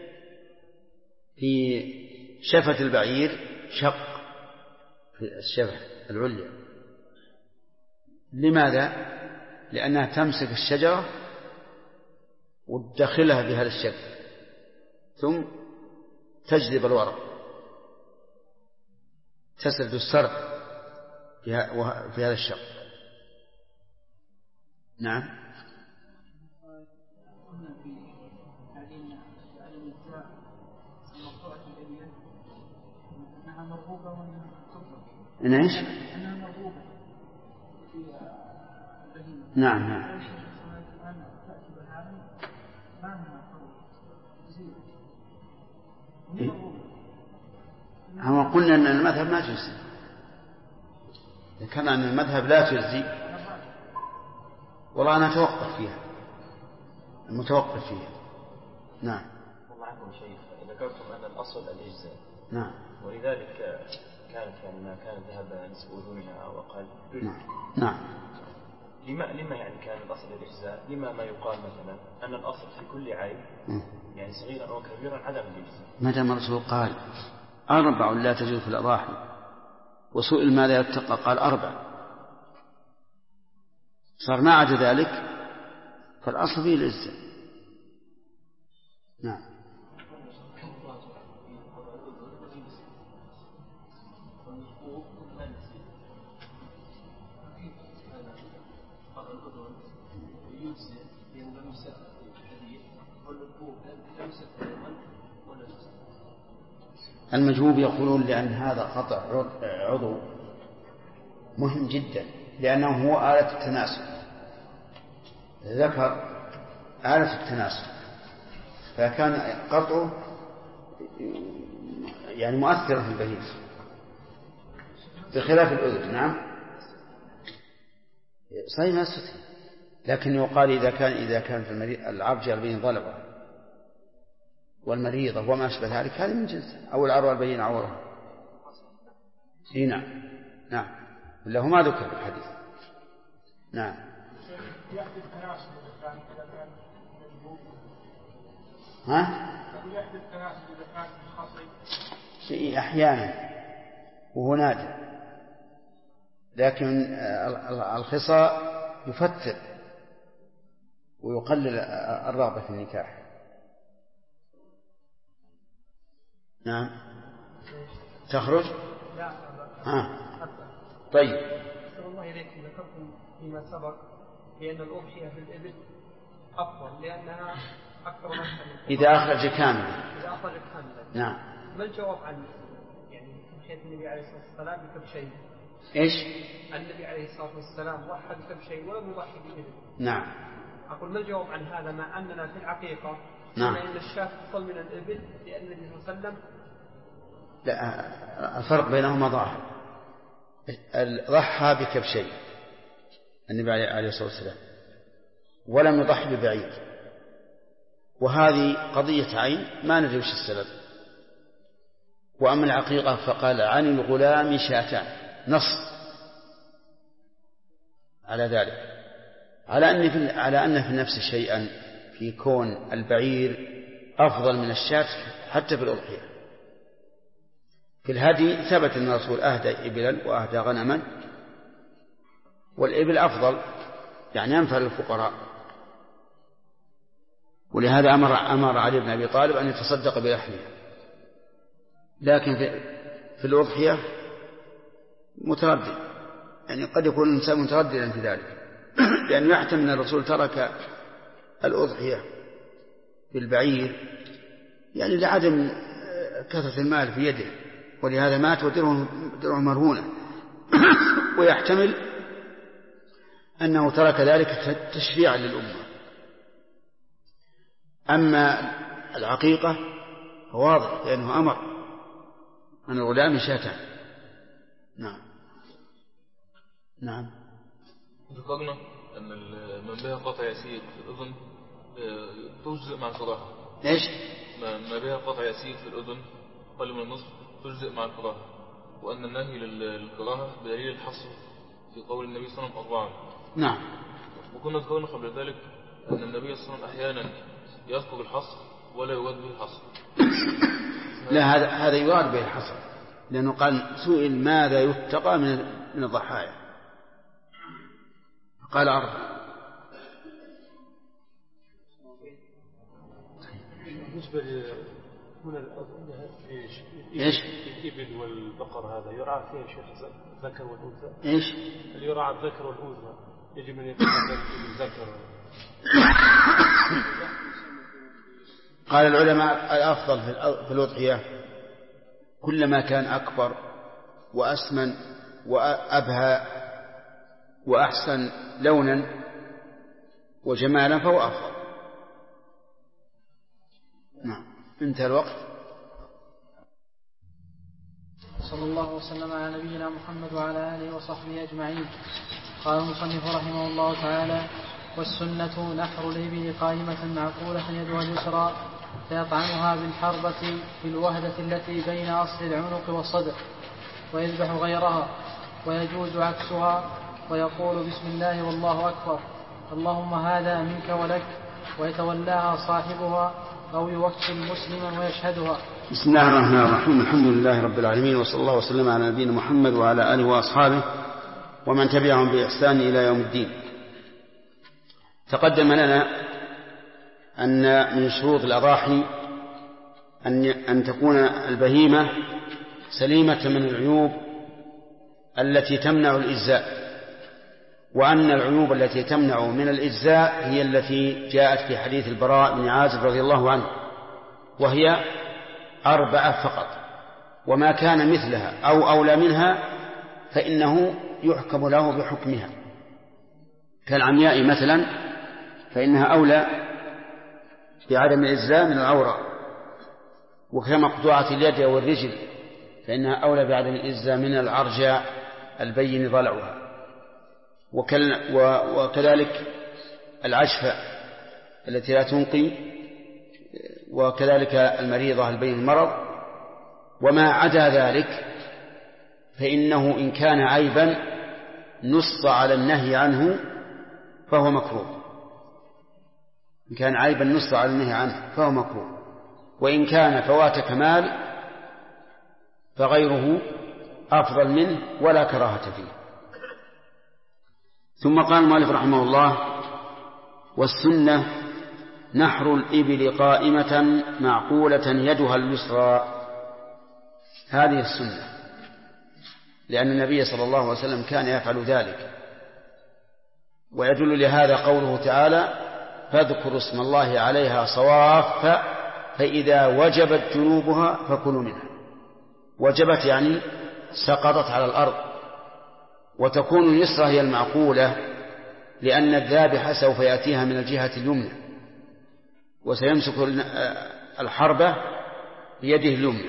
في شفة البعير شق في الشفة العليا. لماذا؟ لأنها تمسك الشجرة وتدخلها بهذا الشكل ثم تجذب الورق، تسرد السرد في هذا الشق. نعم. إيش؟ نعم. هم قلنا أن المذهب ما تجزي، كما أن المذهب لا تجزي. والله أنا أتوقف فيها، المتوقف فيها. نعم. ومعكم شيخ، ذكرتم أن الأصل الإجزاء. نعم. ولذلك كانت يعني ما كان ذهب نصف أذنها أو أقل. نعم. لما يعني كان الأصل الإجزاء؟ لما ما يقال مثلا أن الأصل في كل عيب يعني صغيرا أو كبيرا عدم الإجزاء؟ ما دام الرسول قال 4 لا تجوز في الأضاحي، وسئل ماذا يتقى قال 4. صار ما عدا ذلك فالأصل فيه العزة. نعم. المجهوب يقولون لأن هذا قطع عضو مهم جدا، لأنه هو آلة التناسل، ذكر آلة التناسل، فكان قطعه يعني مؤثرا في البهيج بخلاف الأذن. نعم صحيح ما ستر، لكن يقال إذا كانت العرج البين ضلبة والمريضة وما أشبه ذلك هذه من جنس، أو العروة البين عورها. نعم نعم، ولا هو ما ذكر في الحديث. نعم. ها؟ أحيانا وهو نادر، لكن الخصاء يفتر ويقلل الرغبة في النكاح. نعم. تخرج؟ لا. طيب. الله إليكم، ذكرتم فيما سبق بأن الأضحية في الإبل أفضل لأنها أكثر نفعا إذا أخرج كاملا. نعم. ما الجواب عن يعني أضحية النبي عليه الصلاة والسلام بكبشين؟ إيش؟ النبي عليه الصلاة والسلام ضحى بكبشين ولم يضحي بإبل. نعم. أقول ما الجواب عن هذا مع أننا في الحقيقة نعم. إن الشاة أفضل من الإبل لأن النبي صلى الله عليه وسلم. لا، الفرق بينهما ظاهر. ضحى بكبشين النبي عليه الصلاة والسلام ولم يضحي ببعير، وهذه قضية عين ما ندري وش السبب. وأما العقيقة فقال عن الغلام شاتان، نص على ذلك، على أن في النفس شيئا في كون البعير أفضل من الشاة حتى في الأضحية. في الهدي ثبت أن الرسول أهدى إبلا وأهدى غنما، والإبل أفضل يعني أنفع للفقراء، ولهذا أمر علي بن أبي طالب أن يتصدق بلحمها. لكن في الأضحية متردد، يعني قد يكون الإنسان مترددا في ذلك، لأنه يحتمل أن الرسول ترك الأضحية بالبعير يعني لعدم كثرة المال في يده، ولهذا مات ودرعه مرهونة، ويحتمل أنه ترك ذلك تشريعا للأمة. أما العقيقة فواضح لأنه أمر أن الغلام شاتان. نعم. نعم. ذكرنا أن من بها قطع يسير في الأذن تجزئ مع الكراهة. إيش؟ ما بها قطع يسير في الأذن قل من النصف تجزئ مع الكراهة، وأن النهي للكراهة بدليل الحصر في قول النبي صلى الله عليه وسلم 4. نعم. وكنا ذكرنا قبل ذلك أن النبي صلى الله عليه وسلم أحيانا يذكر الحصر ولا يراد به الحصر. لا، هذا يراد به الحصر، لأنه قال سئل ماذا يتقى من الضحايا قال 4. بالنسبة من الأضحية إيش؟ الإبل والبقر هذا يراعى فيه شيخ الذكر والأنثى. إيش؟ اللي يراعى الذكر والأنثى يجب أن يكون الذكر. قال العلماء الأفضل في الأضحية كلما كان أكبر وأسمن وأبهى وأحسن لونا وجمالا فهو أفضل. نعم. انتهى الوقت. صلى الله وسلم على نبينا محمد وعلى آله وصحبه أجمعين. قال المصنف رحمه الله تعالى: والسنة نحر الإبل قائمة معقولة يدها اليسرى فيطعنها بالحربة في الوهدة التي بين أصل العنق والصدر ويذبح غيرها، ويجوز عكسها ويقول بسم الله والله أكبر اللهم هذا منك ولك، ويتولاها صاحبها أو يوكل مسلما ويشهدها. بسم الله الرحمن الرحيم. الحمد لله رب العالمين، وصلى الله وسلم على نبينا محمد وعلى آله وأصحابه ومن تبعهم بإحسان إلى يوم الدين. تقدم لنا أن من شروط الأضاحي أن تكون البهيمة سليمة من العيوب التي تمنع الإجزاء، وأن العيوب التي تمنع من الإجزاء هي التي جاءت في حديث البراء بن عازب رضي الله عنه، وهي 4 فقط، وما كان مثلها أو أولى منها فإنه يحكم له بحكمها، كالعمياء مثلا فإنها أولى بعدم الإجزاء من العورة، وكمقطوعة اليد والرجل فإنها أولى بعدم الإجزاء من العرجاء البين ضلعها، وكذلك العشفة التي لا تنقي، وكذلك المريضة البين المرض. وما عدا ذلك فإنه إن كان عيبا نص على النهي عنه فهو مكروه، إن كان عيبا نص على النهي عنه فهو مكروه، وإن كان فوات كمال فغيره أفضل منه ولا كراهة فيه. ثم قال المؤلف رحمه الله: والسنة نحر الإبل قائمة معقولة يدها اليسرى. هذه السنة، لأن النبي صلى الله عليه وسلم كان يفعل ذلك، ويدل لهذا قوله تعالى: فاذكروا اسم الله عليها صواف فإذا وجبت جنوبها فكلوا منها. وجبت يعني سقطت على الأرض، وتكون اليسرى هي المعقولة، لأن الذابح سوف يأتيها من الجهة اليمنى، وسيمسك الحربة بيده اليمنى،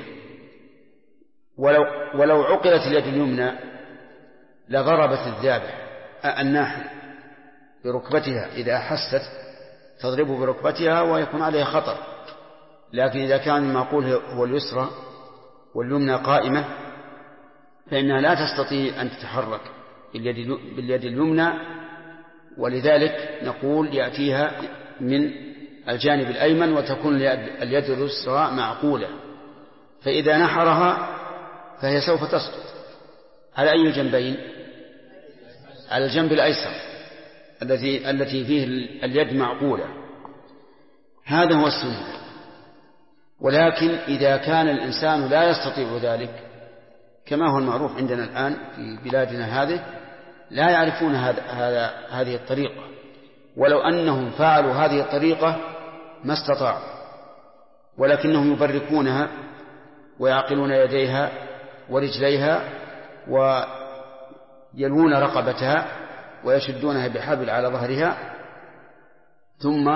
ولو عقلت اليد اليمنى لضربت الذابح الناحل بركبتها، إذا أحست تضربه بركبتها ويكون عليها خطر. لكن إذا كان المعقول هو اليسرى واليمنى قائمة فإنها لا تستطيع أن تتحرك باليد اليمنى، ولذلك نقول يأتيها من الجانب الأيمن، وتكون اليد اليسرى معقولة، فإذا نحرها فهي سوف تسقط على أي الجنبين؟ على الجنب الأيسر التي فيه اليد معقولة. هذا هو السنة. ولكن إذا كان الإنسان لا يستطيع ذلك، كما هو المعروف عندنا الآن في بلادنا هذه، لا يعرفون هذه الطريقة، ولو أنهم فعلوا هذه الطريقة ما استطاعوا، ولكنهم يبركونها ويعقلون يديها ورجليها ويلوون رقبتها ويشدونها بحبل على ظهرها ثم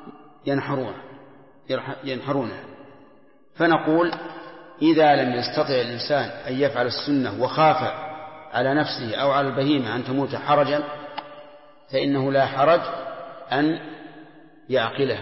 ينحرونها. فنقول: إذا لم يستطع الإنسان أن يفعل السنة وخاف على نفسه أو على البهيمة أن تموت حرجا، فإنه لا حرج أن يعقلها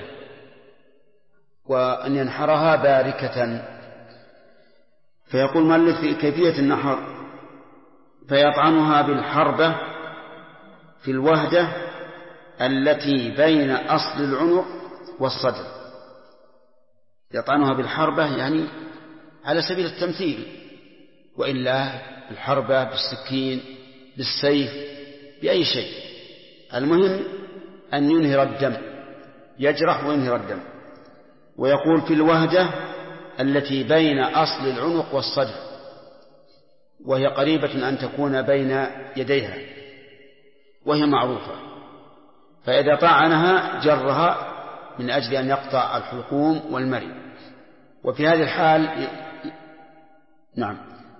وأن ينحرها باركة. فيقول المؤلف في كيفية النحر: فيطعنها بالحربة في الوهدة التي بين أصل العنق والصدر. يطعنها بالحربة يعني على سبيل التمثيل، وإلا بالحربة، بالسكين، بالسيف، بأي شيء، المهم أن ينهر الدم، يجرح وينهر الدم. ويقول في الوهدة التي بين أصل العنق والصدر، وهي قريبة أن تكون بين يديها، وهي معروفة، فإذا طعنها جرها من أجل أن يقطع الحلقوم والمري. وفي هذه الحال نعم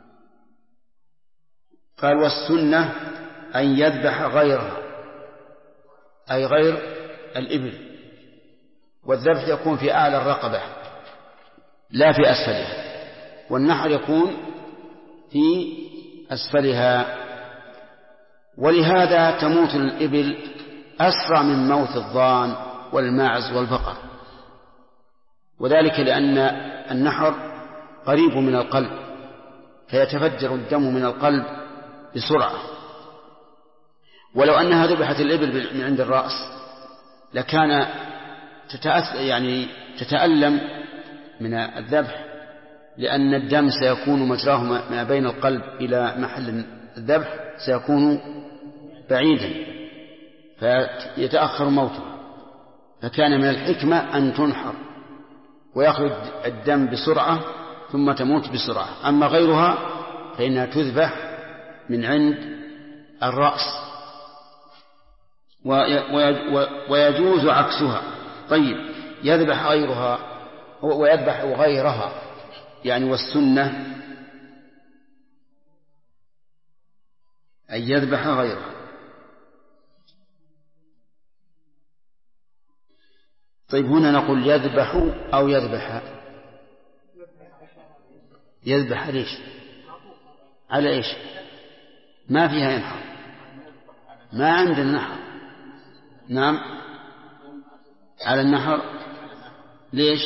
قال: والسنة أن يذبح غيرها، أي غير الإبل، والذبح يكون في أعلى الرقبة لا في أسفلها، والنحر يكون في أسفلها. ولهذا تموت الإبل أسرع من موت الضان والماعز والبقر، وذلك لأن النحر قريب من القلب، فيتفجر الدم من القلب بسرعة. ولو أنها ذبحت الإبل من عند الرأس لكان تتألم من الذبح لأن الدم سيكون مجراه ما بين القلب إلى محل الذبح سيكون بعيدا فيتأخر موته، فكان من الحكمة أن تنحر ويخرج الدم بسرعة ثم تموت بسرعة. أما غيرها فإنها تذبح من عند الرأس. ويجوز عكسها. طيب، يذبح غيرها ويذبح غيرها يعني، والسنة أن يذبح غيرها. طيب، هنا نقول يذبح أو يذبح؟ يذبح ليش؟ على إيش؟ ما فيها ينحر، ما عندنا نحر. نعم، على النحر. ليش؟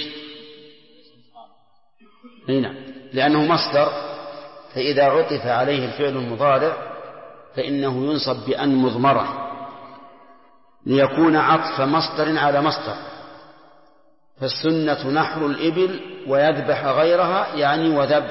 هنا لأنه مصدر، فإذا عطف عليه الفعل المضارع فإنه ينصب بأن مضمرة ليكون عطف مصدر على مصدر. فالسنة نحر الإبل ويذبح غيرها يعني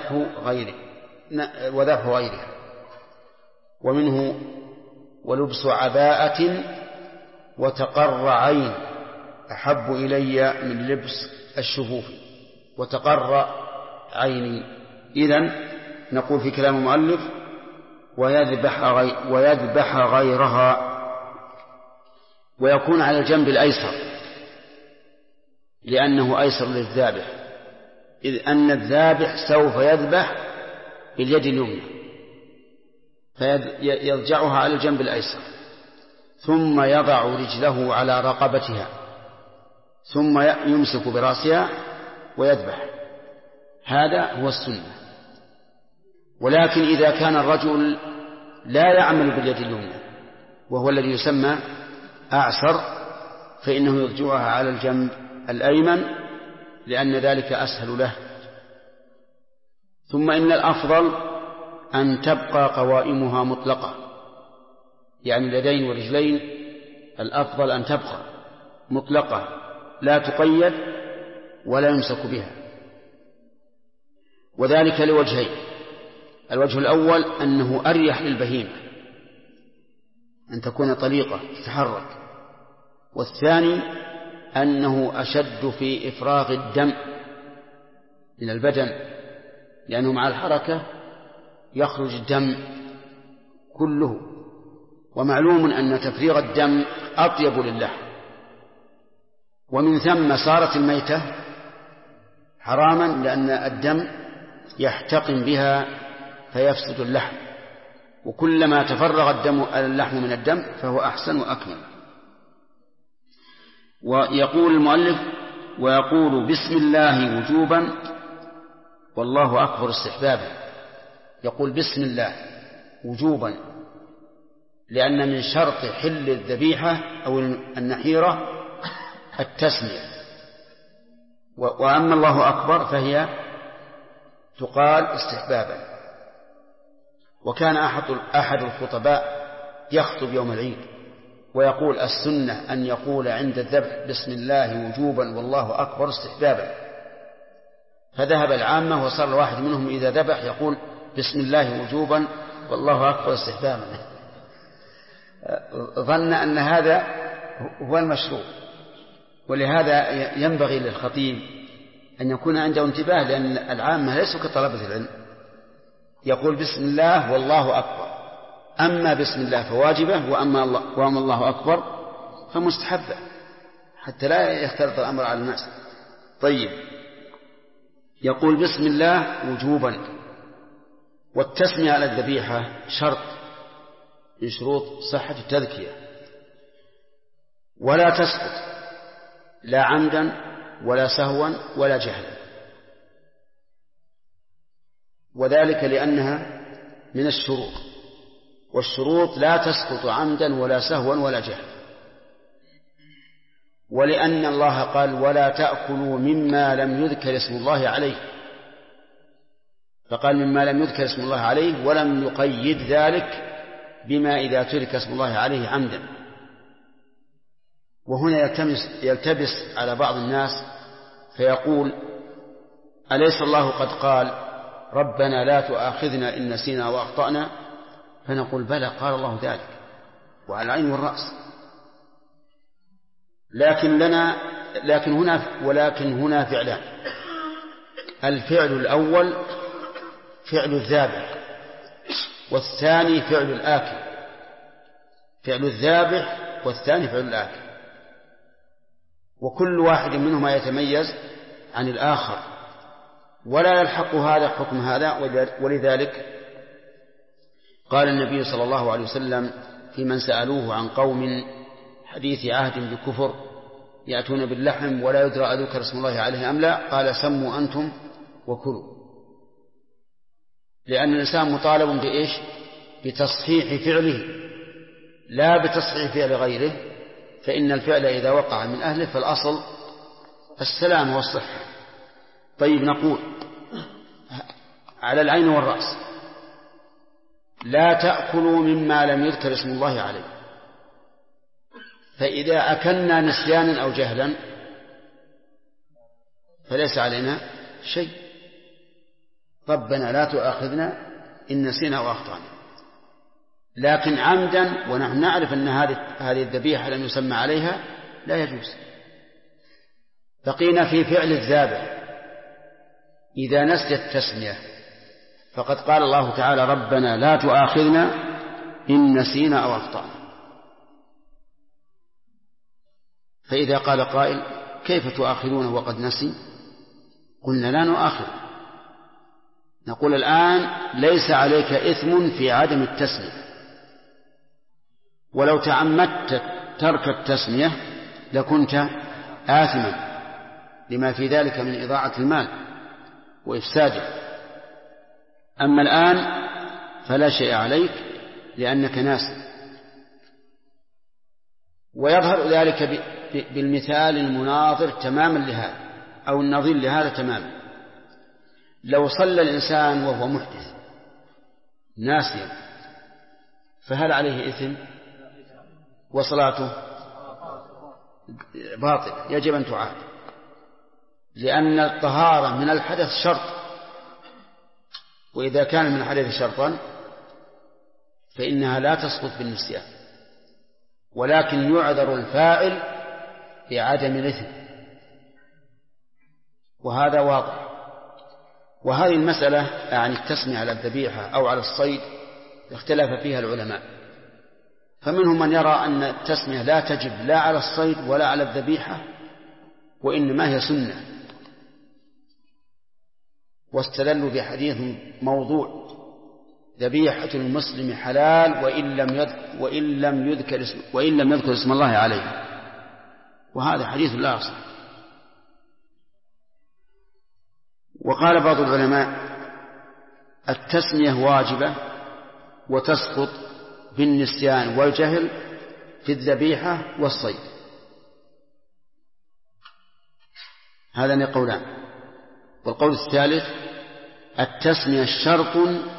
وذبح غيرها. ومنه ولبس عباءة وتقر عين أحب إلي من لبس الشفوف. وتقر عيني. إذن نقول في كلام المؤلف ويذبح غيرها، ويكون على الجنب الأيسر لأنه أيسر للذابح، إذ أن الذابح سوف يذبح باليد اليمنى فيضجعها على الجنب الأيسر، ثم يضع رجله على رقبتها، ثم يمسك برأسها ويذبح. هذا هو السنة. ولكن إذا كان الرجل لا يعمل باليد اليمنى وهو الذي يسمى أعسر فإنه يضجعها على الجنب الأيمن لأن ذلك أسهل له. ثم إن الأفضل أن تبقى قوائمها مطلقة، يعني اليدين والرجلين الأفضل أن تبقى مطلقة لا تقيد ولا يمسك بها، وذلك لوجهين. الوجه الأول أنه أريح للبهيمة أن تكون طليقة تتحرك، والثاني أنه أشد في إفراغ الدم من البدن، لأنه مع الحركة يخرج الدم كله، ومعلوم أن تفريغ الدم أطيب للحم، ومن ثم صارت الميتة حراما لأن الدم يحتقن بها فيفسد اللحم، وكلما تفرغ اللحم من الدم فهو أحسن وأكمل. ويقول المؤلف ويقول بسم الله وجوبا والله أكبر استحبابا. يقول بسم الله وجوبا لأن من شرط حل الذبيحة أو النحيرة التسمية، وأما الله أكبر فهي تقال استحبابا. وكان أحد الخطباء يخطب يوم العيد ويقول السنة أن يقول عند الذبح بسم الله وجوبا والله أكبر استحبابا، فذهب العامة وصار الواحد منهم إذا ذبح يقول بسم الله وجوبا والله أكبر استحبابا، ظن أن هذا هو المشروع. ولهذا ينبغي للخطيب أن يكون عنده انتباه، لأن العامة ليسوا كطلبة العلم، يقول بسم الله والله أكبر، أما بسم الله فواجبة وأما الله أكبر فمستحبة حتى لا يختلط الأمر على الناس. طيب، يقول بسم الله وجوبا. والتسمية على الذبيحة شرط من شروط صحة التذكية، ولا تسقط لا عمدا ولا سهوا ولا جهلا، وذلك لأنها من الشروط، والشروط لا تسقط عمدا ولا سهوا ولا جهلا. ولأن الله قال ولا تأكلوا مما لم يذكر اسم الله عليه، فقال مما لم يذكر اسم الله عليه ولم يقيد ذلك بما إذا ترك اسم الله عليه عمدا. وهنا يلتبس على بعض الناس فيقول أليس الله قد قال ربنا لا تؤاخذنا إن نسينا وأخطأنا؟ فنقول بلى، قال الله ذلك وعلى العين والرأس. ولكن هنا فعلان. الفعل الأول فعل الذابح، والثاني فعل الآكل. فعل الذابح والثاني فعل الآكل، وكل واحد منهما يتميز عن الآخر ولا يلحق هذا حكم هذا. ولذلك قال النبي صلى الله عليه وسلم في من سألوه عن قوم حديث عهد بكفر يأتون باللحم ولا يدرى أذكر اسم الله عليه أم لا، قال سموا أنتم وكلوا، لأن الإنسان مطالب بإيش؟ بتصحيح فعله لا بتصحيح فعل غيره، فإن الفعل إذا وقع من أهله فالأصل السلام والصحة. طيب، نقول على العين والرأس لا تأكلوا مما لم يذكر اسم الله عليه، فإذا أكلنا نسيانا أو جهلا فليس علينا شيء، ربنا لا تؤاخذنا إن نسينا وأخطأنا. لكن عمدا ونحن نعرف أن هذه الذبيحة لم يسمى عليها لا يجوز. بقينا في فعل الذابح إذا نسي التسمية، فقد قال الله تعالى ربنا لا تؤاخذنا إن نسينا أو أخطأنا. فإذا قال قائل كيف تؤاخذونه وقد نسي؟ قلنا لا نؤاخذ، نقول الآن ليس عليك إثم في عدم التسمية، ولو تعمدت ترك التسمية لكنت آثما لما في ذلك من إضاعة المال وإفساده. أما الآن فلا شيء عليك لأنك ناسي. ويظهر ذلك بالمثال المناظر تماما لهذا أو النظير لهذا تماما. لو صلى الإنسان وهو محدث ناسيا فهل عليه إثم؟ وصلاته باطل، يجب أن تعاد، لأن الطهارة من الحدث شرط، وإذا كان من الحدث شرطا فإنها لا تسقط بالنسيان، ولكن يعذر الفاعل بعدم الإثم، وهذا واضح. وهذه المسألة عن التسمية على الذبيحة أو على الصيد اختلف فيها العلماء، فمنهم من يرى أن التسمية لا تجب لا على الصيد ولا على الذبيحة، وإنما هي سنة، واستدلوا بحديث موضوع ذبيحة المسلم حلال وإن لم يذكر اسم الله عليه، وهذا حديث لا أصل. وقال بعض العلماء التسمية واجبة وتسقط بالنسيان والجهل في الذبيحة والصيد. هذان قولان. والقول الثالث التسمية شرط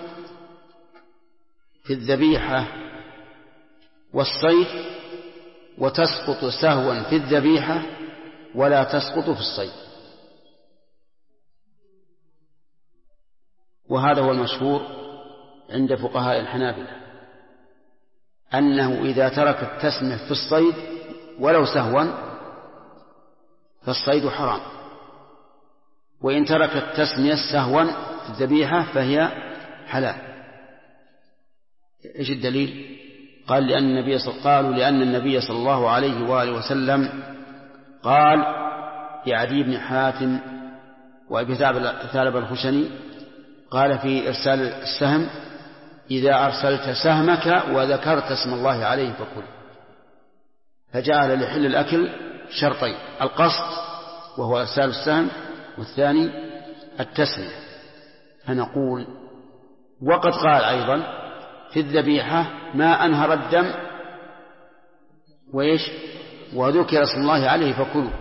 في الذبيحة والصيد وتسقط سهوا في الذبيحة ولا تسقط في الصيد. وهذا هو المشهور عند فقهاء الحنابلة، أنه إذا ترك التسمية في الصيد ولو سهوا فالصيد حرام، وإن ترك التسمية سهوا في الذبيحة فهي حلال. إيش الدليل؟ قالوا لأن النبي صلى الله عليه وآله وسلم قال لعدي بن حاتم وأبي ثعلب الخشني قال في إرسال السهم إذا أرسلت سهمك وذكرت اسم الله عليه فكل. فجعل لحل الأكل شرطين: القصد وهو إرسال السهم، والثاني التسمية. فنقول وقد قال أيضا في الذبيحة ما أنهر الدم وذكر اسم الله عليه فكلوا،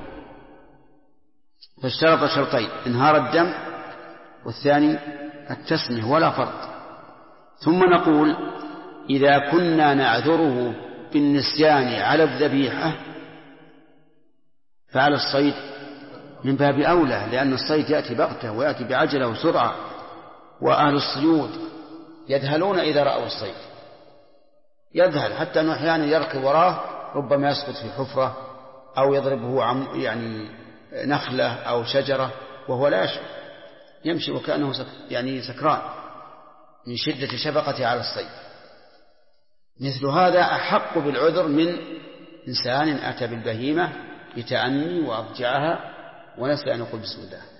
فاشترط شرطين: انهار الدم والثاني التسمية، ولا فرق. ثم نقول إذا كنا نعذره بالنسيان على الذبيحة فعلى الصيد من باب أولى، لأن الصيد يأتي بغتة ويأتي بعجلة وسرعة، وأهل الصيود يذهلون إذا رأوا الصيد، يذهل حتى أنه أحيانا يركب وراه ربما يسقط في حفرة أو يضربه يعني نخلة أو شجرة وهو لا يشعر، يمشي وكأنه سكران من شدة شفقته على الصيد. مثل هذا أحق بالعذر من إنسان أتى بالبهيمة بتأني وأضجعها ونسى أن يقول بسم الله.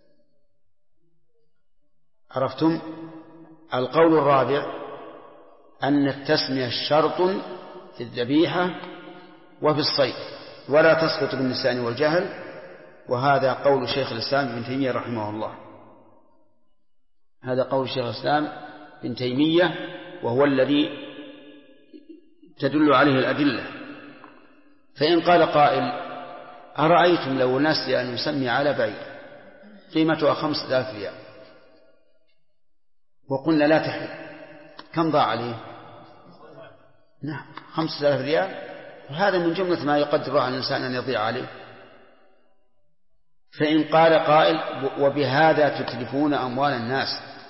عرفتم؟ القول الرابع أن التسمية شرط في الذبيحة وفي الصيد، ولا تسقط بالنسيان والجهل، وهذا قول شيخ الإسلام ابن تيمية رحمه الله. هذا قول شيخ الإسلام ابن تيمية، وهو الذي تدل عليه الأدلة. فإن قال قائل: أرأيتم لو نسي أن يسمي على بعير قيمتها 5000 ريال وقلنا لا تحل، كم ضاع عليه؟ نعم 5000 ريال، وهذا من جملة ما يقدر على الإنسان أن يضيع عليه. فإن قال قائل: وبهذا تتلفون أموال الناس،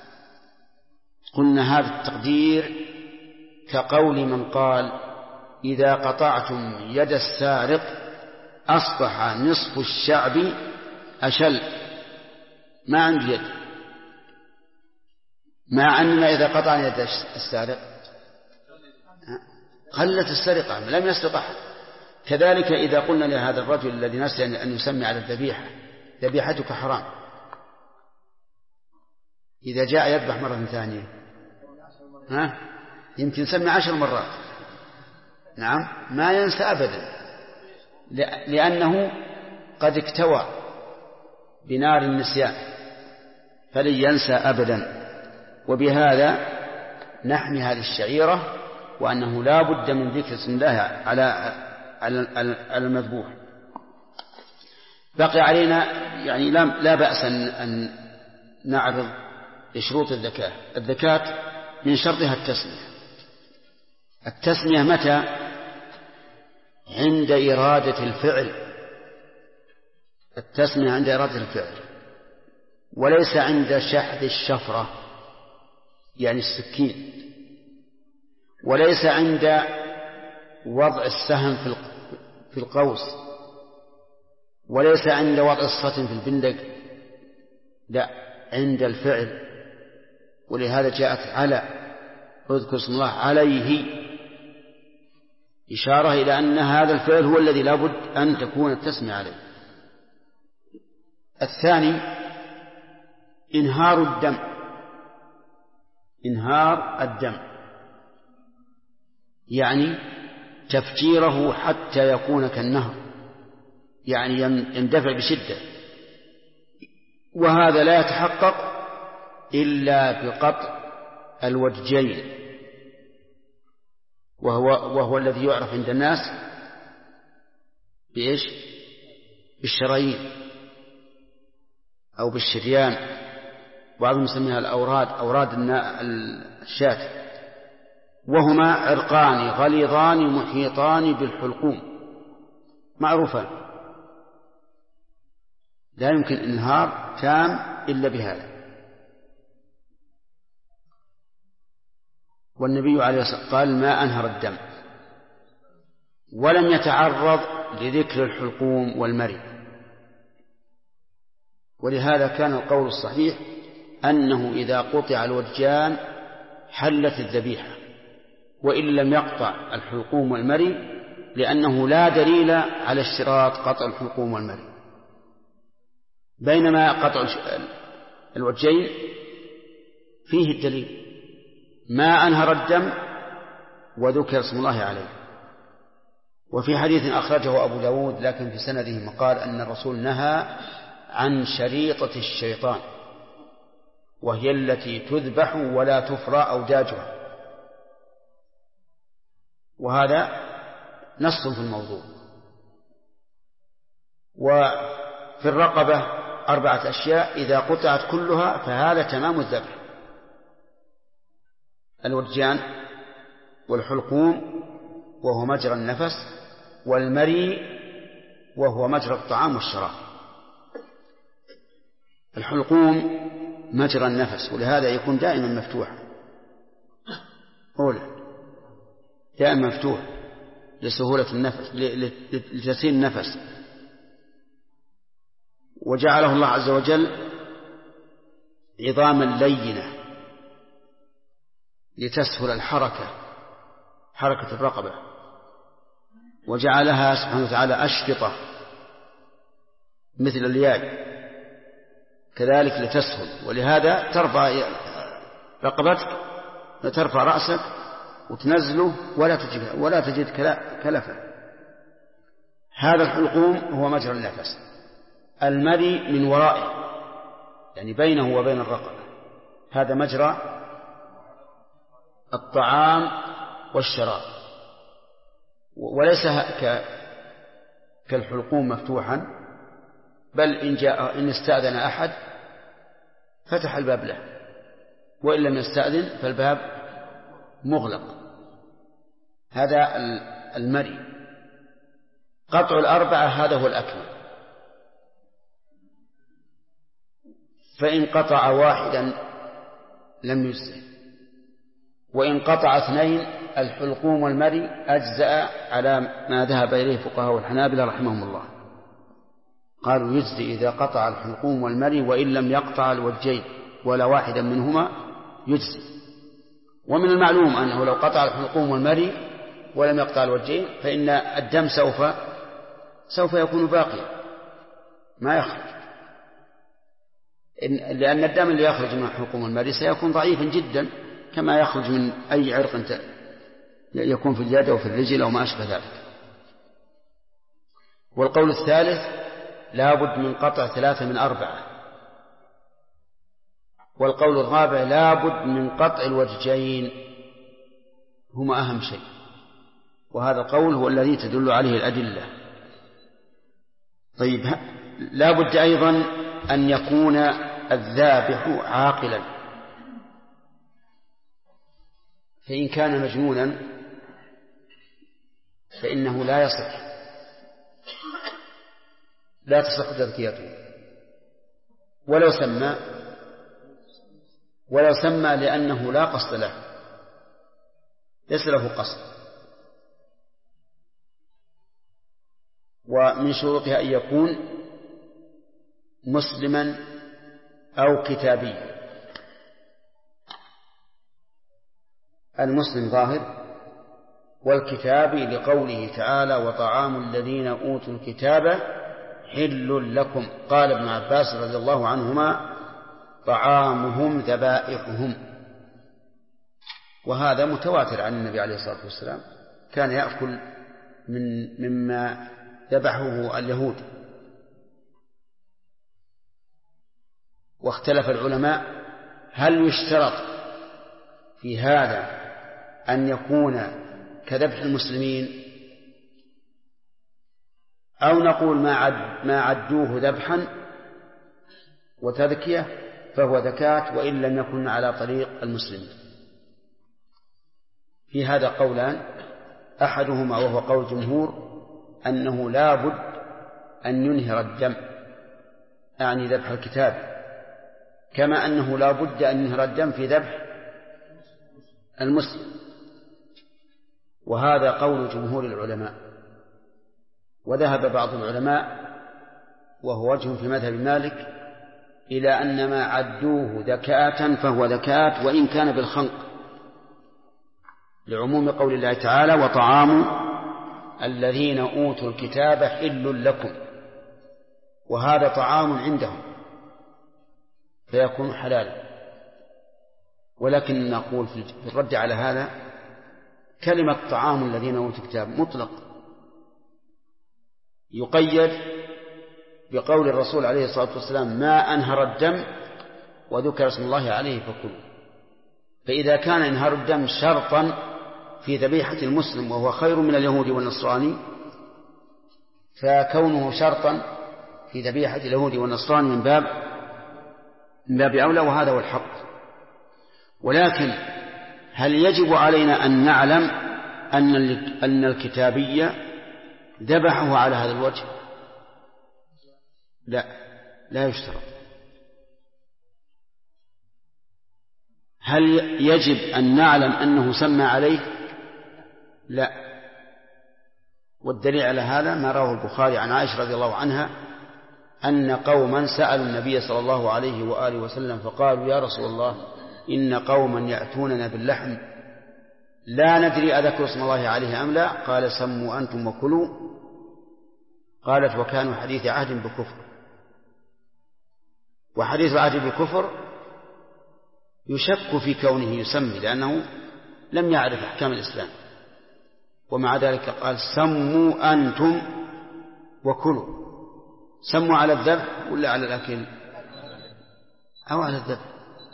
قلنا هذا التقدير كقول من قال: إذا قطعتم يد السارق أصبح نصف الشعب أشل، ما عنده يد، مع أننا إذا قطعنا يد السارق قلت السرقة، لم يسرق أحد. كذلك إذا قلنا لهذا الرجل الذي نسي أن يسمي على الذبيحة: ذبيحتك حرام، إذا جاء يذبح مرة ثانية يمكن يسمي 10 مرات، نعم ما ينسى أبدا، لأنه قد اكتوى بنار النسيان فلن ينسى أبدا. وبهذا نحمي هذه الشعيرة، وأنه لا بد من ذكر اسم الله على المذبوح. بقي علينا يعني لا بأس أن نعرض لشروط الزكاة. الزكاة من شرطها التسمية متى؟ عند إرادة الفعل، التسمية عند إرادة الفعل، وليس عند شحذ الشفرة يعني السكين، وليس عند وضع السهم في القوس، وليس عند وضع السطن في البندق، لا، عند الفعل. ولهذا جاءت على اذكر اسم الله عليه، إشارة إلى أن هذا الفعل هو الذي لا بد أن تكون التسمية عليه. الثاني إنهار الدم، إنهار الدم يعني تفجيره حتى يكون كالنهر، يعني يندفع بشدة، وهذا لا يتحقق إلا بقطع الوجهين، وهو الذي يعرف عند الناس بإيش؟ بالشرايين أو بالشريان، بعضهم يسميها الأوراد، أوراد الشاة، وهما عرقان غليظان محيطان بالحلقوم معروفان، لا يمكن إنهار تام إلا بهذا. والنبي عليه الصلاة والسلام قال: ما أنهر الدم، ولم يتعرض لذكر الحلقوم والمري. ولهذا كان القول الصحيح أنه إذا قطع الوجان حلت الذبيحة، وإن لم يقطع الحلقوم والمري، لأنه لا دليل على اشتراط قطع الحلقوم والمري، بينما قطع الوجهين فيه الدليل: ما أنهر الدم وذكر اسم الله عليه. وفي حديث أخرجه أبو داود لكن في سنده مقال أن الرسول نهى عن شريطة الشيطان، وهي التي تذبح ولا تفرى أوداجها، وهذا نص في الموضوع. وفي الرقبة 4 أشياء إذا قطعت كلها فهذا تمام الذبح: الوجان، والحلقوم وهو مجرى النفس، والمري وهو مجرى الطعام والشراب. الحلقوم مجرى النفس، ولهذا يكون دائما مفتوح، دائما مفتوح لسهولة النفس، لتسهيل النفس. وجعله الله عز وجل عظاما لينة لتسهل حركة الرقبة، وجعلها سبحانه وتعالى أشرطة مثل الياء كذلك لتسهل، ولهذا ترفع رقبتك، ترفع رأسك وتنزله ولا تجد كلفة. هذا الحلقوم هو مجرى النفس. المري من ورائه، يعني بينه وبين الرقبة، هذا مجرى الطعام والشراب، وليس كالحلقوم مفتوحا، بل إن استأذن أحد فتح الباب له، وإن لم يستأذن فالباب مغلق. هذا المري. قطع الأربعة هذا هو الأكمل، فإن قطع واحدا لم يجزئ، وإن قطع اثنين الحلقوم والمري أجزأ على ما ذهب إليه فقهاء الحنابلة رحمهم الله، قالوا يجزئ إذا قطع الحلقوم والمري وإن لم يقطع الوجهين ولا واحدا منهما يجزئ. ومن المعلوم أنه لو قطع الحلقوم والمري ولم يقطع الوجهين فإن الدم سوف يكون باقيا ما يخرج، لأن الدم اللي يخرج من الحلقوم والمري سيكون ضعيفا جدا كما يخرج من أي عرق يكون في اليد أو في الرجل أو ما أشبه ذلك. والقول الثالث لا بد من قطع 3 من 4. والقول الرابع لا بد من قطع الوجهين، هما أهم شيء، وهذا القول هو الذي تدل عليه الأدلة. طيب، لا بد أيضا أن يكون الذابح عاقلا، فإن كان مجنونا فإنه لا تصح تذكيته، ولو سمى لأنه لا قصد له، ليس له قصد. ومن شروطها أن يكون مسلما أو كتابيا. المسلم ظاهر، والكتابي لقوله تعالى وطعام الذين أوتوا الكتاب حل لكم. قال ابن عباس رضي الله عنهما طعامهم ذبائحهم، وهذا متواتر عن النبي عليه الصلاة والسلام، كان يأكل مما ذبحه اليهود. واختلف العلماء هل يشترط في هذا أن يكون كذبح المسلمين، أو نقول ما عدوه ذبحا وتذكية فهو زكاة وإن لم يكن على طريق المسلمين. في هذا قولان، أحدهما وهو قول جمهور أنه لا بد أن ينهر الدم، أعني ذبح الكتاب، كما أنه لا بد أن ينهر الدم في ذبح المسلم، وهذا قول جمهور العلماء. وذهب بعض العلماء وهو وجه في مذهب مالك إلى أن ما عدوه زكاة فهو زكاة وإن كان بالخنق، لعموم قول الله تعالى وطعام الذين أوتوا الكتاب حل لكم، وهذا طعام عندهم فيكون حلالا. ولكن نقول في الرد على هذا كلمة طعام الذين أوتوا الكتاب مطلق، يقيد بقول الرسول عليه الصلاة والسلام ما أنهر الدم وذكر اسم الله عليه فكلوا. فإذا كان إنهار الدم شرطا في ذبيحة المسلم وهو خير من اليهود والنصراني، فكونه شرطا في ذبيحة اليهود والنصراني من باب أولى، وهذا هو الحق. ولكن هل يجب علينا أن نعلم أن الكتابية ذبحه على هذا الوجه؟ لا يشترط، هل يجب أن نعلم أنه سمى عليه؟ لا. والدليل على هذا ما رواه البخاري عن عائشة رضي الله عنها أن قوما سألوا النبي صلى الله عليه وآله وسلم فقالوا يا رسول الله إن قوما يأتوننا باللحم لا ندري أذكر اسم الله عليه أم لا؟ قال سموا أنتم وكلوا. قالت وكانوا حديث عهد بكفر. وحديث عهد بالكفر يشك في كونه يسمي لأنه لم يعرف أحكام الإسلام، ومع ذلك قال سموا أنتم وكلوا. سموا على الذبح ولا على الأكل أو على الذبح؟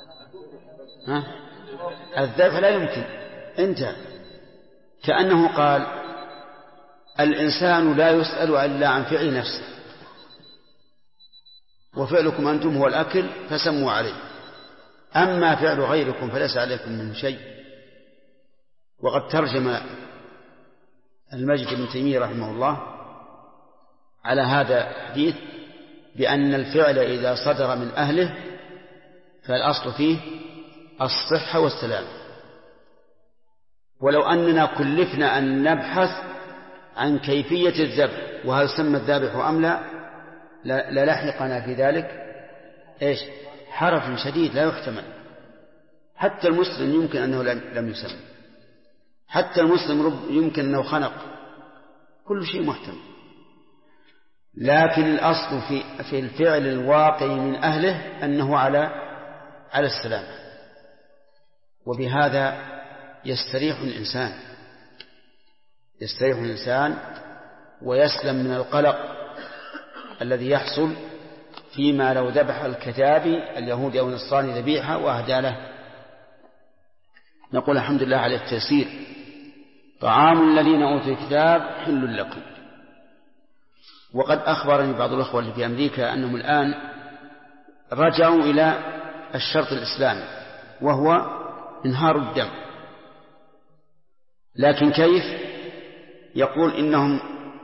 الذبح لا يمكن. انت كأنه قال الإنسان لا يسأل إلا عن فعل نفسه، وفعلكم أنتم هو الأكل فسموا عليه، أما فعل غيركم فليس عليكم منه شيء. وقد ترجم المجد بن تيمية رحمه الله على هذا الحديث بأن الفعل إذا صدر من أهله فالأصل فيه الصحة والسلام. ولو أننا كلفنا أن نبحث عن كيفية الذبح وهل سمى الذابح أم لا للحقنا في ذلك حرج شديد لا يحتمل. حتى المسلم يمكن أنه لم يسمى، حتى المسلم يمكن أنه خنق، كل شيء محتمل. لكن الأصل في الفعل الواقع من أهله أنه على السلام، وبهذا يستريح الإنسان ويسلم من القلق الذي يحصل فيما لو ذبح الكتابي اليهودي أو النصراني ذبيحة وأهدى له. نقول الحمد لله على التيسير. طعام الذين أوتوا الكتاب حل لكم. وقد أخبرني بعض الأخوة اللي في أمريكا أنهم الآن رجعوا إلى الشرط الإسلامي وهو إنهار الدم. لكن كيف؟ يقول إنهم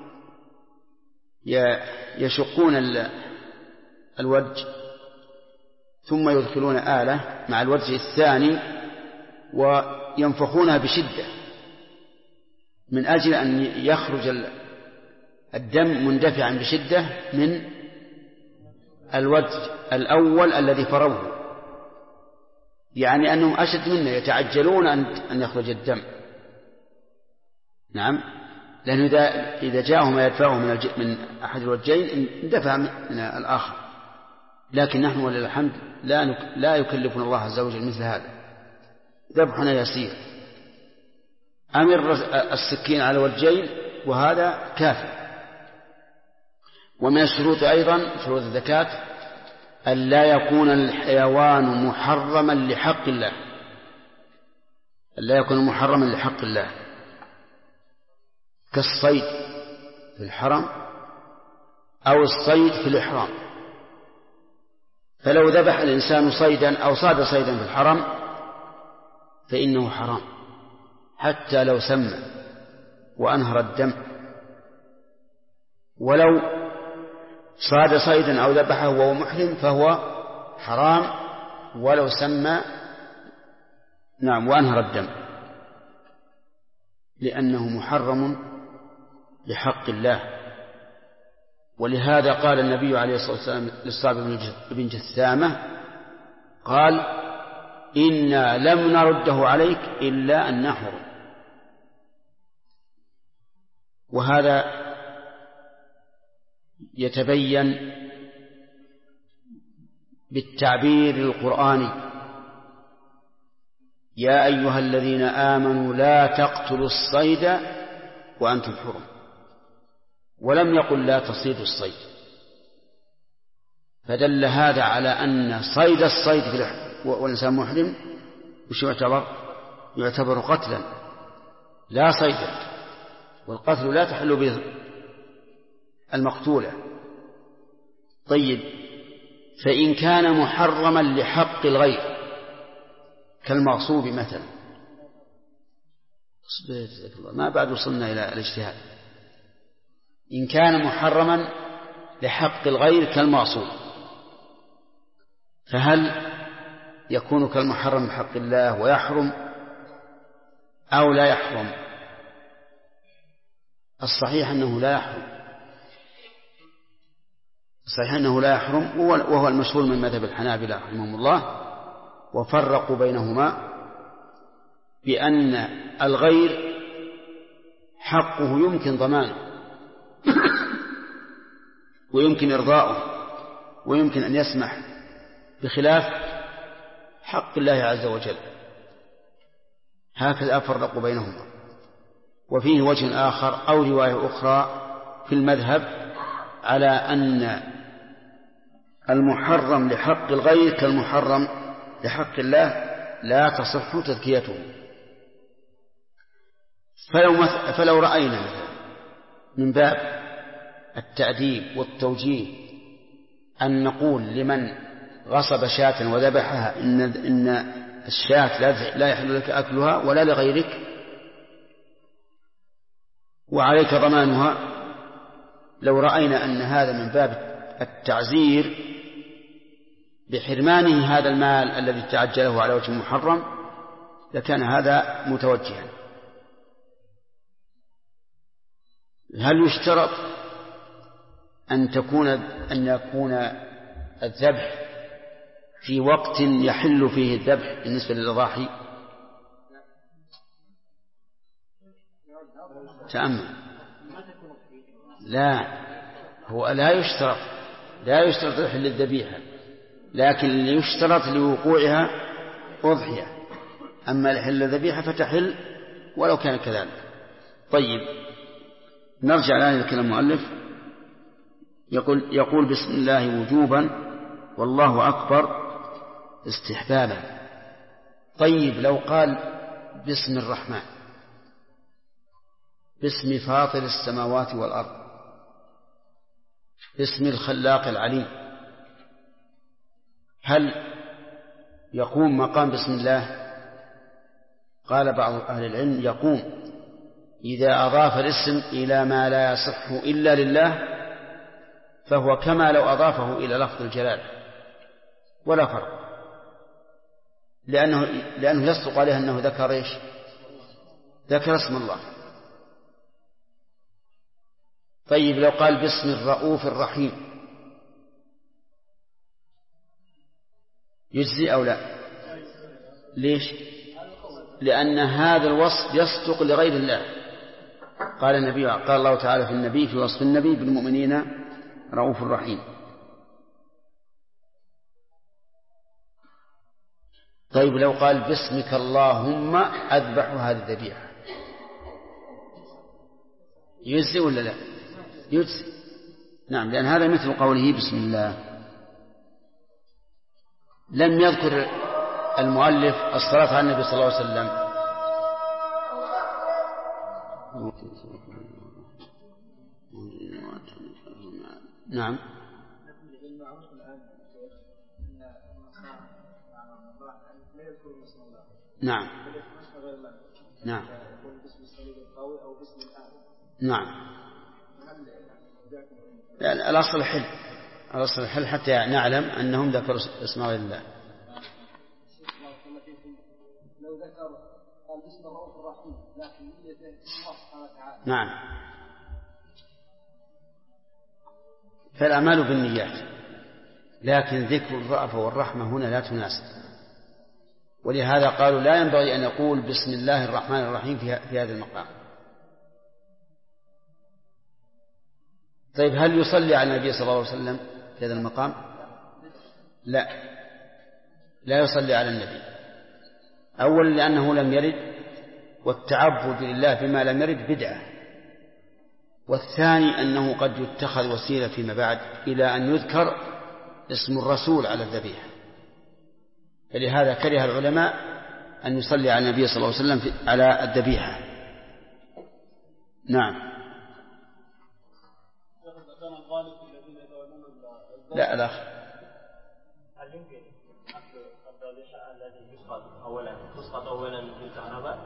يشقون الوجه ثم يدخلون آلة مع الوجه الثاني وينفخونها بشدة من أجل أن يخرج الدم مندفعا بشدة من الوجه الأول الذي فروه، يعني أنهم أشد منا يتعجلون أن يخرج الدم. نعم، لأنه إذا جاءه ما يدفعه من أحد الوجهين اندفع من الآخر. لكن نحن ولله الحمد لا يكلفنا الله عز وجل مثل هذا، ذبحنا يسير، أمر السكين على وجهين وهذا كافي. ومن الشروط أيضا شروط الزكاة أن لا يكون الحيوان محرما لحق الله، أن لا يكون محرما لحق الله كالصيد في الحرم أو الصيد في الإحرام. فلو ذبح الإنسان صيدا أو صاد صيدا في الحرم فإنه حرام حتى لو سمى وأنهر الدم. ولو صاد صيدا أو ذبحه وهو محرم فهو حرام ولو سمى وأنهر الدم، لأنه محرم لحق الله. ولهذا قال النبي عليه الصلاة والسلام للصعب بن جثامة قال إنا لم نرده عليك إلا أن نحر. وهذا يتبين بالتعبير القرآني يا أيها الذين آمنوا لا تقتلوا الصيد وأنتم حرم، ولم يقل لا تصيدوا الصيد. فدل هذا على أن صيد الصيد والإنسان محرم وش يعتبر قتلا لا صيدا، والقتل لا تحل به المقتولة. طيب، فإن كان محرما لحق الغير كالمغصوب مثلا، ما بعد وصلنا إلى الاجتهاد. إن كان محرما لحق الغير كالمغصوب، فهل يكون كالمحرم بحق الله ويحرم أو لا يحرم؟ الصحيح أنه لا يحرم، الصحيح أنه لا يحرم، وهو المشهور من مذهب الحنابلة رحمهم الله، وفرقوا بينهما بأن الغير حقه يمكن ضمانه ويمكن إرضاؤه ويمكن أن يسمح، بخلاف حق الله عز وجل. هكذا فرقوا بينهما. وفيه وجه آخر أو رواية أخرى في المذهب على أن المحرم لحق الغير كالمحرم لحق الله لا تصح تزكيته. فلو رأينا مثلا من باب التأديب والتوجيه أن نقول لمن غصب شاة وذبحها إن الشاة لا يحل لك أكلها ولا لغيرك وعليك ضمانها، لو رأينا أن هذا من باب التعزير بحرمانه هذا المال الذي تعجله على وجه محرم لكان هذا متوجها. هل يشترط أن يكون الذبح في وقت يحل فيه الذبح بالنسبة للأضاحي؟ تأمل. لا، هو لا يشترط لحل الذبيحة، لكن يشترط لوقوعها أضحية. أما لحل الذبيحة فتحل ولو كان كذلك. طيب، نرجع الآن إلى كلام المؤلف. يقول بسم الله وجوبا والله أكبر استحبابا. طيب، لو قال باسم الرحمن، باسم فاطر السماوات والأرض، باسم الخلاق العليم، هل يقوم مقام بسم الله؟ قال بعض أهل العلم يقوم إذا أضاف الاسم إلى ما لا يصح إلا لله، فهو كما لو أضافه إلى لفظ الجلال ولا فرق، لأنه يصدق عليه أنه ذكر إيش؟ ذكر اسم الله. طيب، لو قال باسم الرؤوف الرحيم يجزي أو لا؟ ليش؟ لأن هذا الوصف يصدق لغير الله. قال الله تعالى في النبي في وصف النبي بالمؤمنين رؤوف رحيم. طيب، لو قال باسمك اللهم أذبح هذه الذبيحة يجزي ولا لا؟ يجزي. نعم، لأن هذا مثل قوله بسم الله. لم يذكر المؤلف الصلاة على النبي صلى الله عليه وسلم. نعم. نعم. نعم. نعم. الأصل الحل حتى نعلم أنهم ذكروا اسم غير الله. لو ذكر قال بسم الرؤوف الرحيم لكن نيته الله سبحانه وتعالى. نعم. فالأعمال بالنيات، لكن ذكر الرأفة والرحمة هنا لا تناسب، ولهذا قالوا لا ينبغي أن يقول بسم الله الرحمن الرحيم في هذا المقام. طيب، هل يصلي على النبي صلى الله عليه وسلم في هذا المقام؟ لا يصلي على النبي. أولا لأنه لم يرد، والتعبد لله بما لم يرد بدعة. والثاني أنه قد يتخذ وسيلة فيما بعد إلى أن يذكر اسم الرسول على الذبيحة، فلهذا كره العلماء أن يصلي على النبي صلى الله عليه وسلم على الذبيحة. نعم. لا الأخ، هل يمكن أكل الذبيحة الذي يسقط أولا بالكهرباء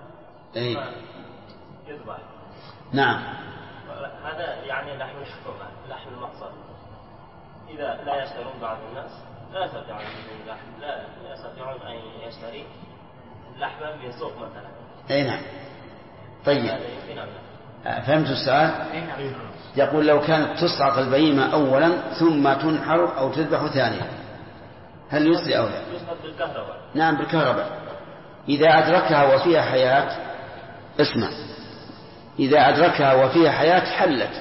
يذبح؟ نعم. هذا يعني لحم الحكومة، لحم المقصد، إذا لا يشترون بعض الناس لا يستطيعون اللحم، لا يستطيعون أن يشتري لحما من سوق مثلا. أي نعم. طيب فهمت السؤال؟ يقول لو كانت تصعق البهيمة أولا ثم تنحر أو تذبح ثانيا هل يجزي أو لا؟ يذبح بالكهرباء. نعم بالكهرباء. إذا أدركها وفيها حياة، اسمع، إذا أدركها وفيها حياة حلت،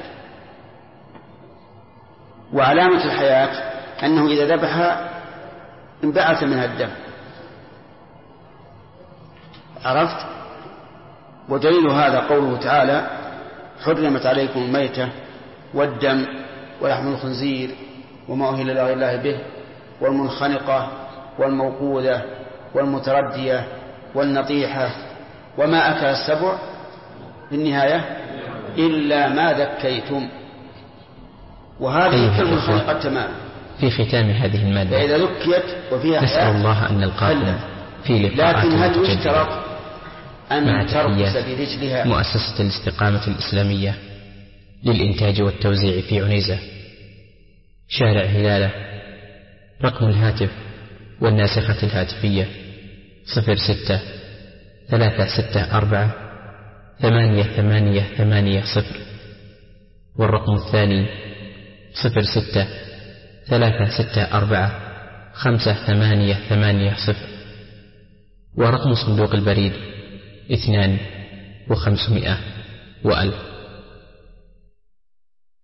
وعلامة الحياة أنه إذا ذبحها انبعث منها الدم، عرفت؟ ودليل هذا قوله تعالى: حرمت عليكم الميتة والدم ولحم الخنزير وما أهل لغير الله به والمنخنقة والموقوذة والمتردية والنطيحة وما أكل السبع في النهاية إلا ما ذكيتم. وهذه المنخنقة تمام. في ختام هذه المادة فإذا ذكيت وفيها نسأل الله أن نلقاكم في لقاءات لكن هل يشترط مع أن ترقص برجلها؟ مؤسسة الاستقامة الإسلامية للإنتاج والتوزيع في عنيزة، شارع هلالة. رقم الهاتف والناسخة الهاتفية 06-364-8880، والرقم الثاني 06-364-5880، ورقم صندوق البريد 2500 و1000.